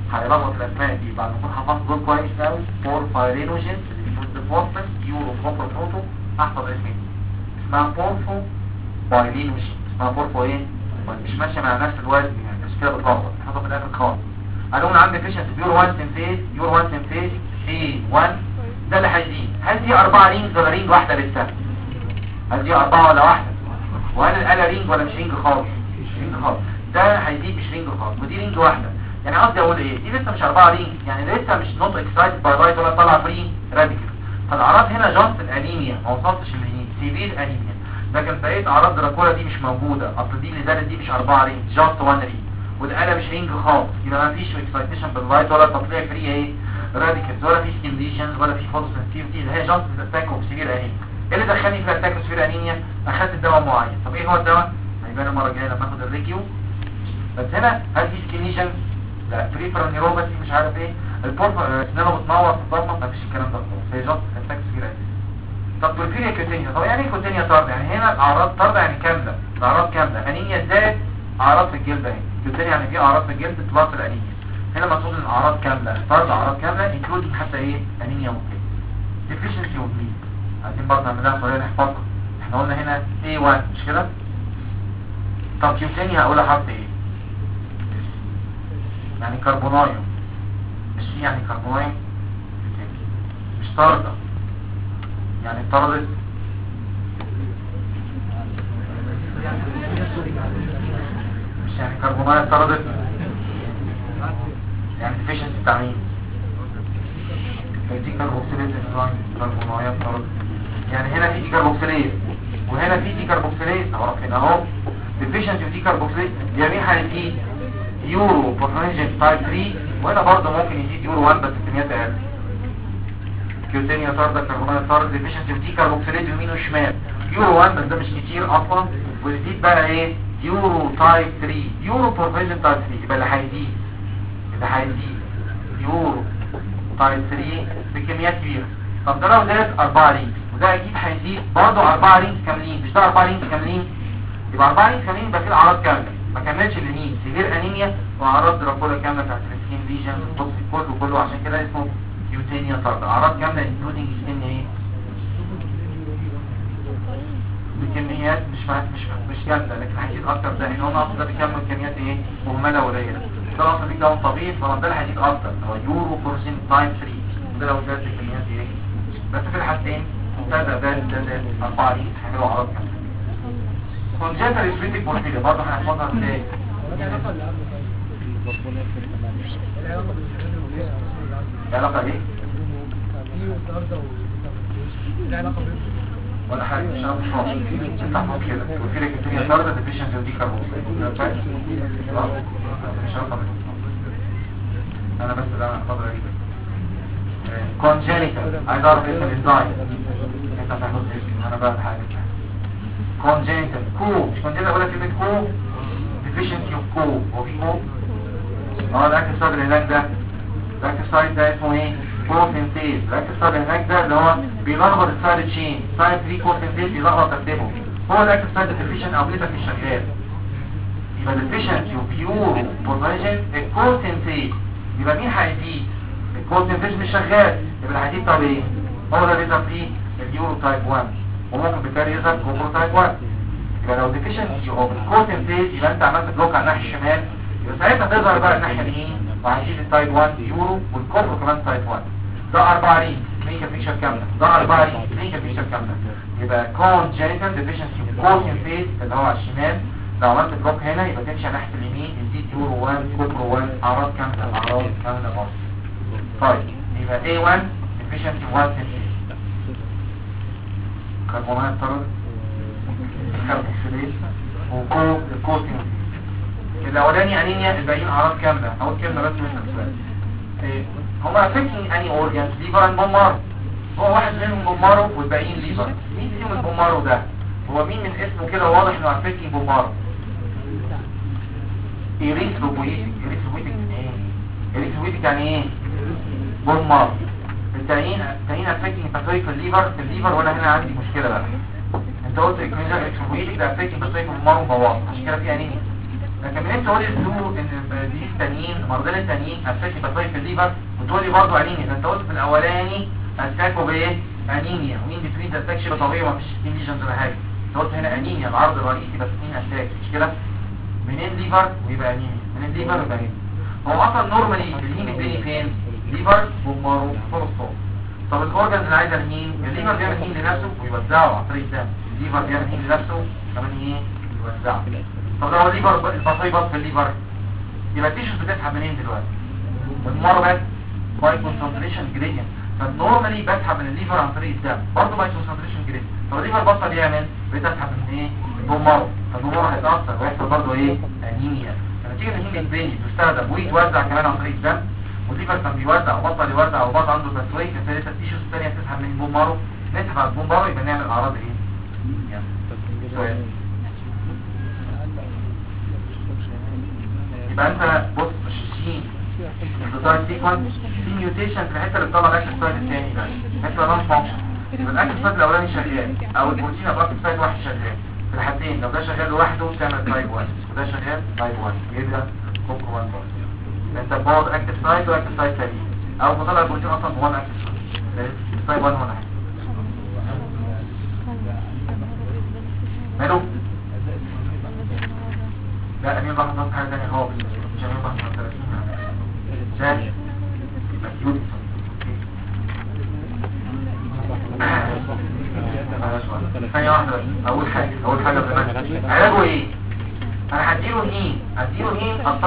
هيلخبط الاسماء دي بعد ما اكون حفظت دول كويس قوي. بورفايرينوجين ديفورمنت يورو كوبر بروتو، احفظ اسمين اسمها بورفو بايرينوجين. اسمها بورفو ايه؟ مش ماشيه مع نفس الوزن يعني، بس كده بتلخبط حطها في الاخر خالص. قالوا لنا عندي فيشنس بيور 1 سنفيز، يور 1 سنفيز A1 ده اللي هيزيد. هل دي 4 رينجز ولا رينج واحده لسه؟ هل دي 4 ولا واحده؟ وهل الآلة رينج ولا مش رينج خالص؟ مش رينج خالص. ده هيزيد مش رينج خالص، ودي رينج واحده. يعني قصدي اقول ايه؟ دي لسه مش 4 رينج، يعني لسه مش نوت اكسايتد باي رايت ولا طالعه فري راديكال. فالاعراض هنا جاست الانيميا، ما وصلتش للهين سيفير انيميا. لكن بقيه اعراض دراكولا دي مش موجوده، اصل دي اللي زادت دي مش 4 رينج، جاست 1 رينج، والآلة مش رينج خالص. يبقى ما فيش اكسايتيشن باللايت ولا تطليع فري ايه راديكالز، ولا في سكين ليجنز، ولا في فوتوسنسيتيفيتي، اللي هي جاست اتاك اوف سيفير انيميا. ايه اللي دخلني في اتاك اوف سيفير انيميا؟ اخدت دواء معين. طب ايه هو الدواء؟ هيبان المره الجايه لما اخد الريكيو. بس هنا هل في سكين ليجنز؟ لا. بريفرال نيوروباثي مش عارف ايه، البورفا اسنانه بتنور في الضلمه، ما فيش الكلام ده خالص، هي جاست اتاك سيفير انيميا. طب بورفيريا كوتينيا، طب يعني ايه كوتينيا طرد؟ يعني هنا الاعراض طرد يعني كامله، الاعراض كامله. انيميا زاد اعراض في الجلد اهي، كوتينيا يعني في اعراض في الجلد بلس الانيميا. هنا مقصود ان الاعراض كامله، طرد اعراض كامله انكلودنج حتى ايه انيميا ممكن. ديفيشنسي اوف مين؟ عايزين برضه نعملها طريقه نحفظها. احنا قلنا هنا A1 مش كده؟ طب كوتينيا هقولها حرف ايه؟ يعني كربونايوم، مش يعني كربونايوم مش طاردة، يعني طردت مش يعني كربونايوم طردت، يعني deficiency بتاع مين؟ دي كربوكسيليز انزيم كربونايوم طردت. يعني هنا في دي كربوكسيليز وهنا في دي كربوكسيليز، اهو هنا اهو deficiency ودي كربوكسيليز. يعني هيزيد يورو بروفينجين تايب 3، وهنا برضه ممكن يزيد يورو 1 بس كميات اقل. كيوتينيا طارده كربونات طارده ديفيشنسي ودي كاربوكسيليز يمين وشمال، يورو 1 بس ده مش كتير اصلا. ويزيد بقى ايه؟ يورو تايب 3، يورو بروفينجين تايب 3. يبقى اللي هيزيد يورو تايب 3 بكميات كبيره. طب ده لو زاد 4 رينج، وده اكيد هيزيد برضه 4 رينج كاملين، مش ده 4 رينج كاملين، يبقى 4 رينج كاملين يبقى كده اعراض كامله. ما كملش الهين سيفير انيميا واعراض دراكولا كامله بتاعت السكين ليجن والتوكسيك كله، عشان كده اسمه كيوتينيا طرد. اعراض كامله انكلودنج سكين ايه؟ بكميات مش جامده، لكن هيزيد اكتر. ده هنا هو ده بيكمل كميات ايه مهمله قليله. ده اصلا بيجي دواء طبيعي، فده هيزيد اكتر، هو يورو بورسين تايم 3. ده لو زاد بكميات ايه، بس في الحالتين ده 4 رينج هيعملوا اعراض كامله. كونجنتال اسبريتيك بورفيريا برضه هنحفظها ازاي؟ علاقة ايه؟ ولا حاجة مش عارف مش فاضي تحفظ كده بورفيريا كتيريا طاردة ديفيشنسي ودي كاربوكسيليز مش عارفة انا بس ده انا حفظها غريبة. كونجنتال عايز اعرف اسم الانزايم، انت هتحفظ اسم انا بقى حاجة كونجنتال كو، مش كونجنتال اقول لك كلمة كو deficiency of كو، هو في كو؟ الاكتف سايد اللي هناك ده، الاكتف سايد ده اسمه ايه؟ كو سينثيز. الاكتف سايد اللي هناك ده اللي هو بيلخبط السايد تشين، سايد 3 كو سينثيز بيلخبط ترتيبهم، هو الاكتف سايد deficient او بيتا في شغال. يبقى deficiency of pure provision الكو سينثيز، يبقى مين هيزيد؟ الكو سينثيز مش شغال، يبقى اللي هيزيد طب ايه؟ هو ده بيظهر فيه اليورو تايب 1، وممكن بالتالي يظهر كوبرو تايب 1. يبقى لو deficiency of الكوسنتيز يبقى انت عملت بلوك على الناحيه الشمال، يبقى ساعتها تظهر بقى الناحيه اليمين وهيزيد التايب 1 يورو والكوبرو كمان تايب 1. ده 4 رينج كلينيكال بيكتشر كامله، ده 4 رينج كلينيكال بيكتشر كامله. يبقى congenital deficiency of كوسنتيز اللي هو على الشمال، لو عملت بلوك هنا يبقى تمشي ناحيه اليمين يزيد يورو 1 كوبرو 1، اعراض كامله اعراض كامله برضه. طيب يبقى A1 deficiency of 1 كربونات طرد كاربوكسيليز وكوتين. الاولاني انيميا، الباقيين اعراض كامله. اول كلمه بس مش هنساها. هما افكتنج اني اورجانز ليفر اند بومارو، هو واحد منهم بومارو والباقيين ليفر. مين فيهم البومارو ده؟ هو مين من اسمه كده واضح انه افكتنج بومارو؟ ايريثروبويتيك. ايريثروبويتيك ايه؟ ايريثروبويتك يعني ايه؟ بومارو. التانيين افكتنج باثويك الليفر ولا هنا عندي مشكله بقى؟ انت قلت الكلينيكال اكسبويتك ده افكتنج باثويك بومارو مبوظ، عشان كده في انيميا. لكن منين تقول لي الزو ان دي التانيين المرضين التانيين افكت بطيء في الليفر وتقول لي برضه انيميا؟ ده انت قلت في الاولاني اتاكوا بايه؟ انيميا، وين بتوين ده اتاك شبه طبيعي ومفيش سكين ليجنز ولا حاجه. انت قلت هنا انيميا العرض الرئيسي بس مين اتاك، مش كده؟ منين ليفر ويبقى انيميا، منين ليفر ويبقى انيميا. هو اصلا نورمالي الهيم بيبتدي فين؟ ليفر بومارو فورستو. طب الاورجنز اللي عايزه الهيم، الليفر بيعمل هيم لنفسه ويوزعه عن طريق الدم، الليفر بيعمل هيم لنفسه كمان ايه؟ يوزعه. طب لو الليفر البطيء بط في الليفر يبقى التيشوز بتسحب منين دلوقتي؟ والمره بس باي كونسنتريشن جريدينت. فنورمالي بسحب من الليفر عن طريق الدم برضه باي كونسنتريشن جريدينت. طب الليفر بطل يعمل بتسحب من ايه؟ البومارو، فالبومارو هيتاثر ويحصل برضه ايه؟ انيميا. فنتيجه ان الهيم البيني بيستخدم ويتوزع كمان عن طريق الدم، والليفر كان بيوزع وبطل يوزع وبطل عنده تسويق، فابتدت التيشوز الثانيه تسحب من البومارو، نسحب على البومارو يبقى نعمل اعراض ايه؟ سؤال. يبقى انت بص مش الشين الديزاين سيكونس في ميوتيشن في الحته اللي بتطلع الاكتف سايت الثاني بس حته نون فانكشن. يبقى الاكتف سايت الاولاني شغال او البروتين او الاكتف سايت واحد شغال في الحالتين. لو ده شغال لوحده تعمل تايب 1 وده شغال تايب 1 يبقى كوكو 1 انت بوظ اكتف سايت واكتف سايت ثاني او بطلع البروتين اصلا ب 1 اكتف سايت تايب 1 هنا ماله؟ لا امين بحث نص حاجه ثانيه خالص مش امين بحث نص 30 ثانيه مكيوت. ثانيه واحده بس. اول حاجه علاجه ايه؟ انا هديله هين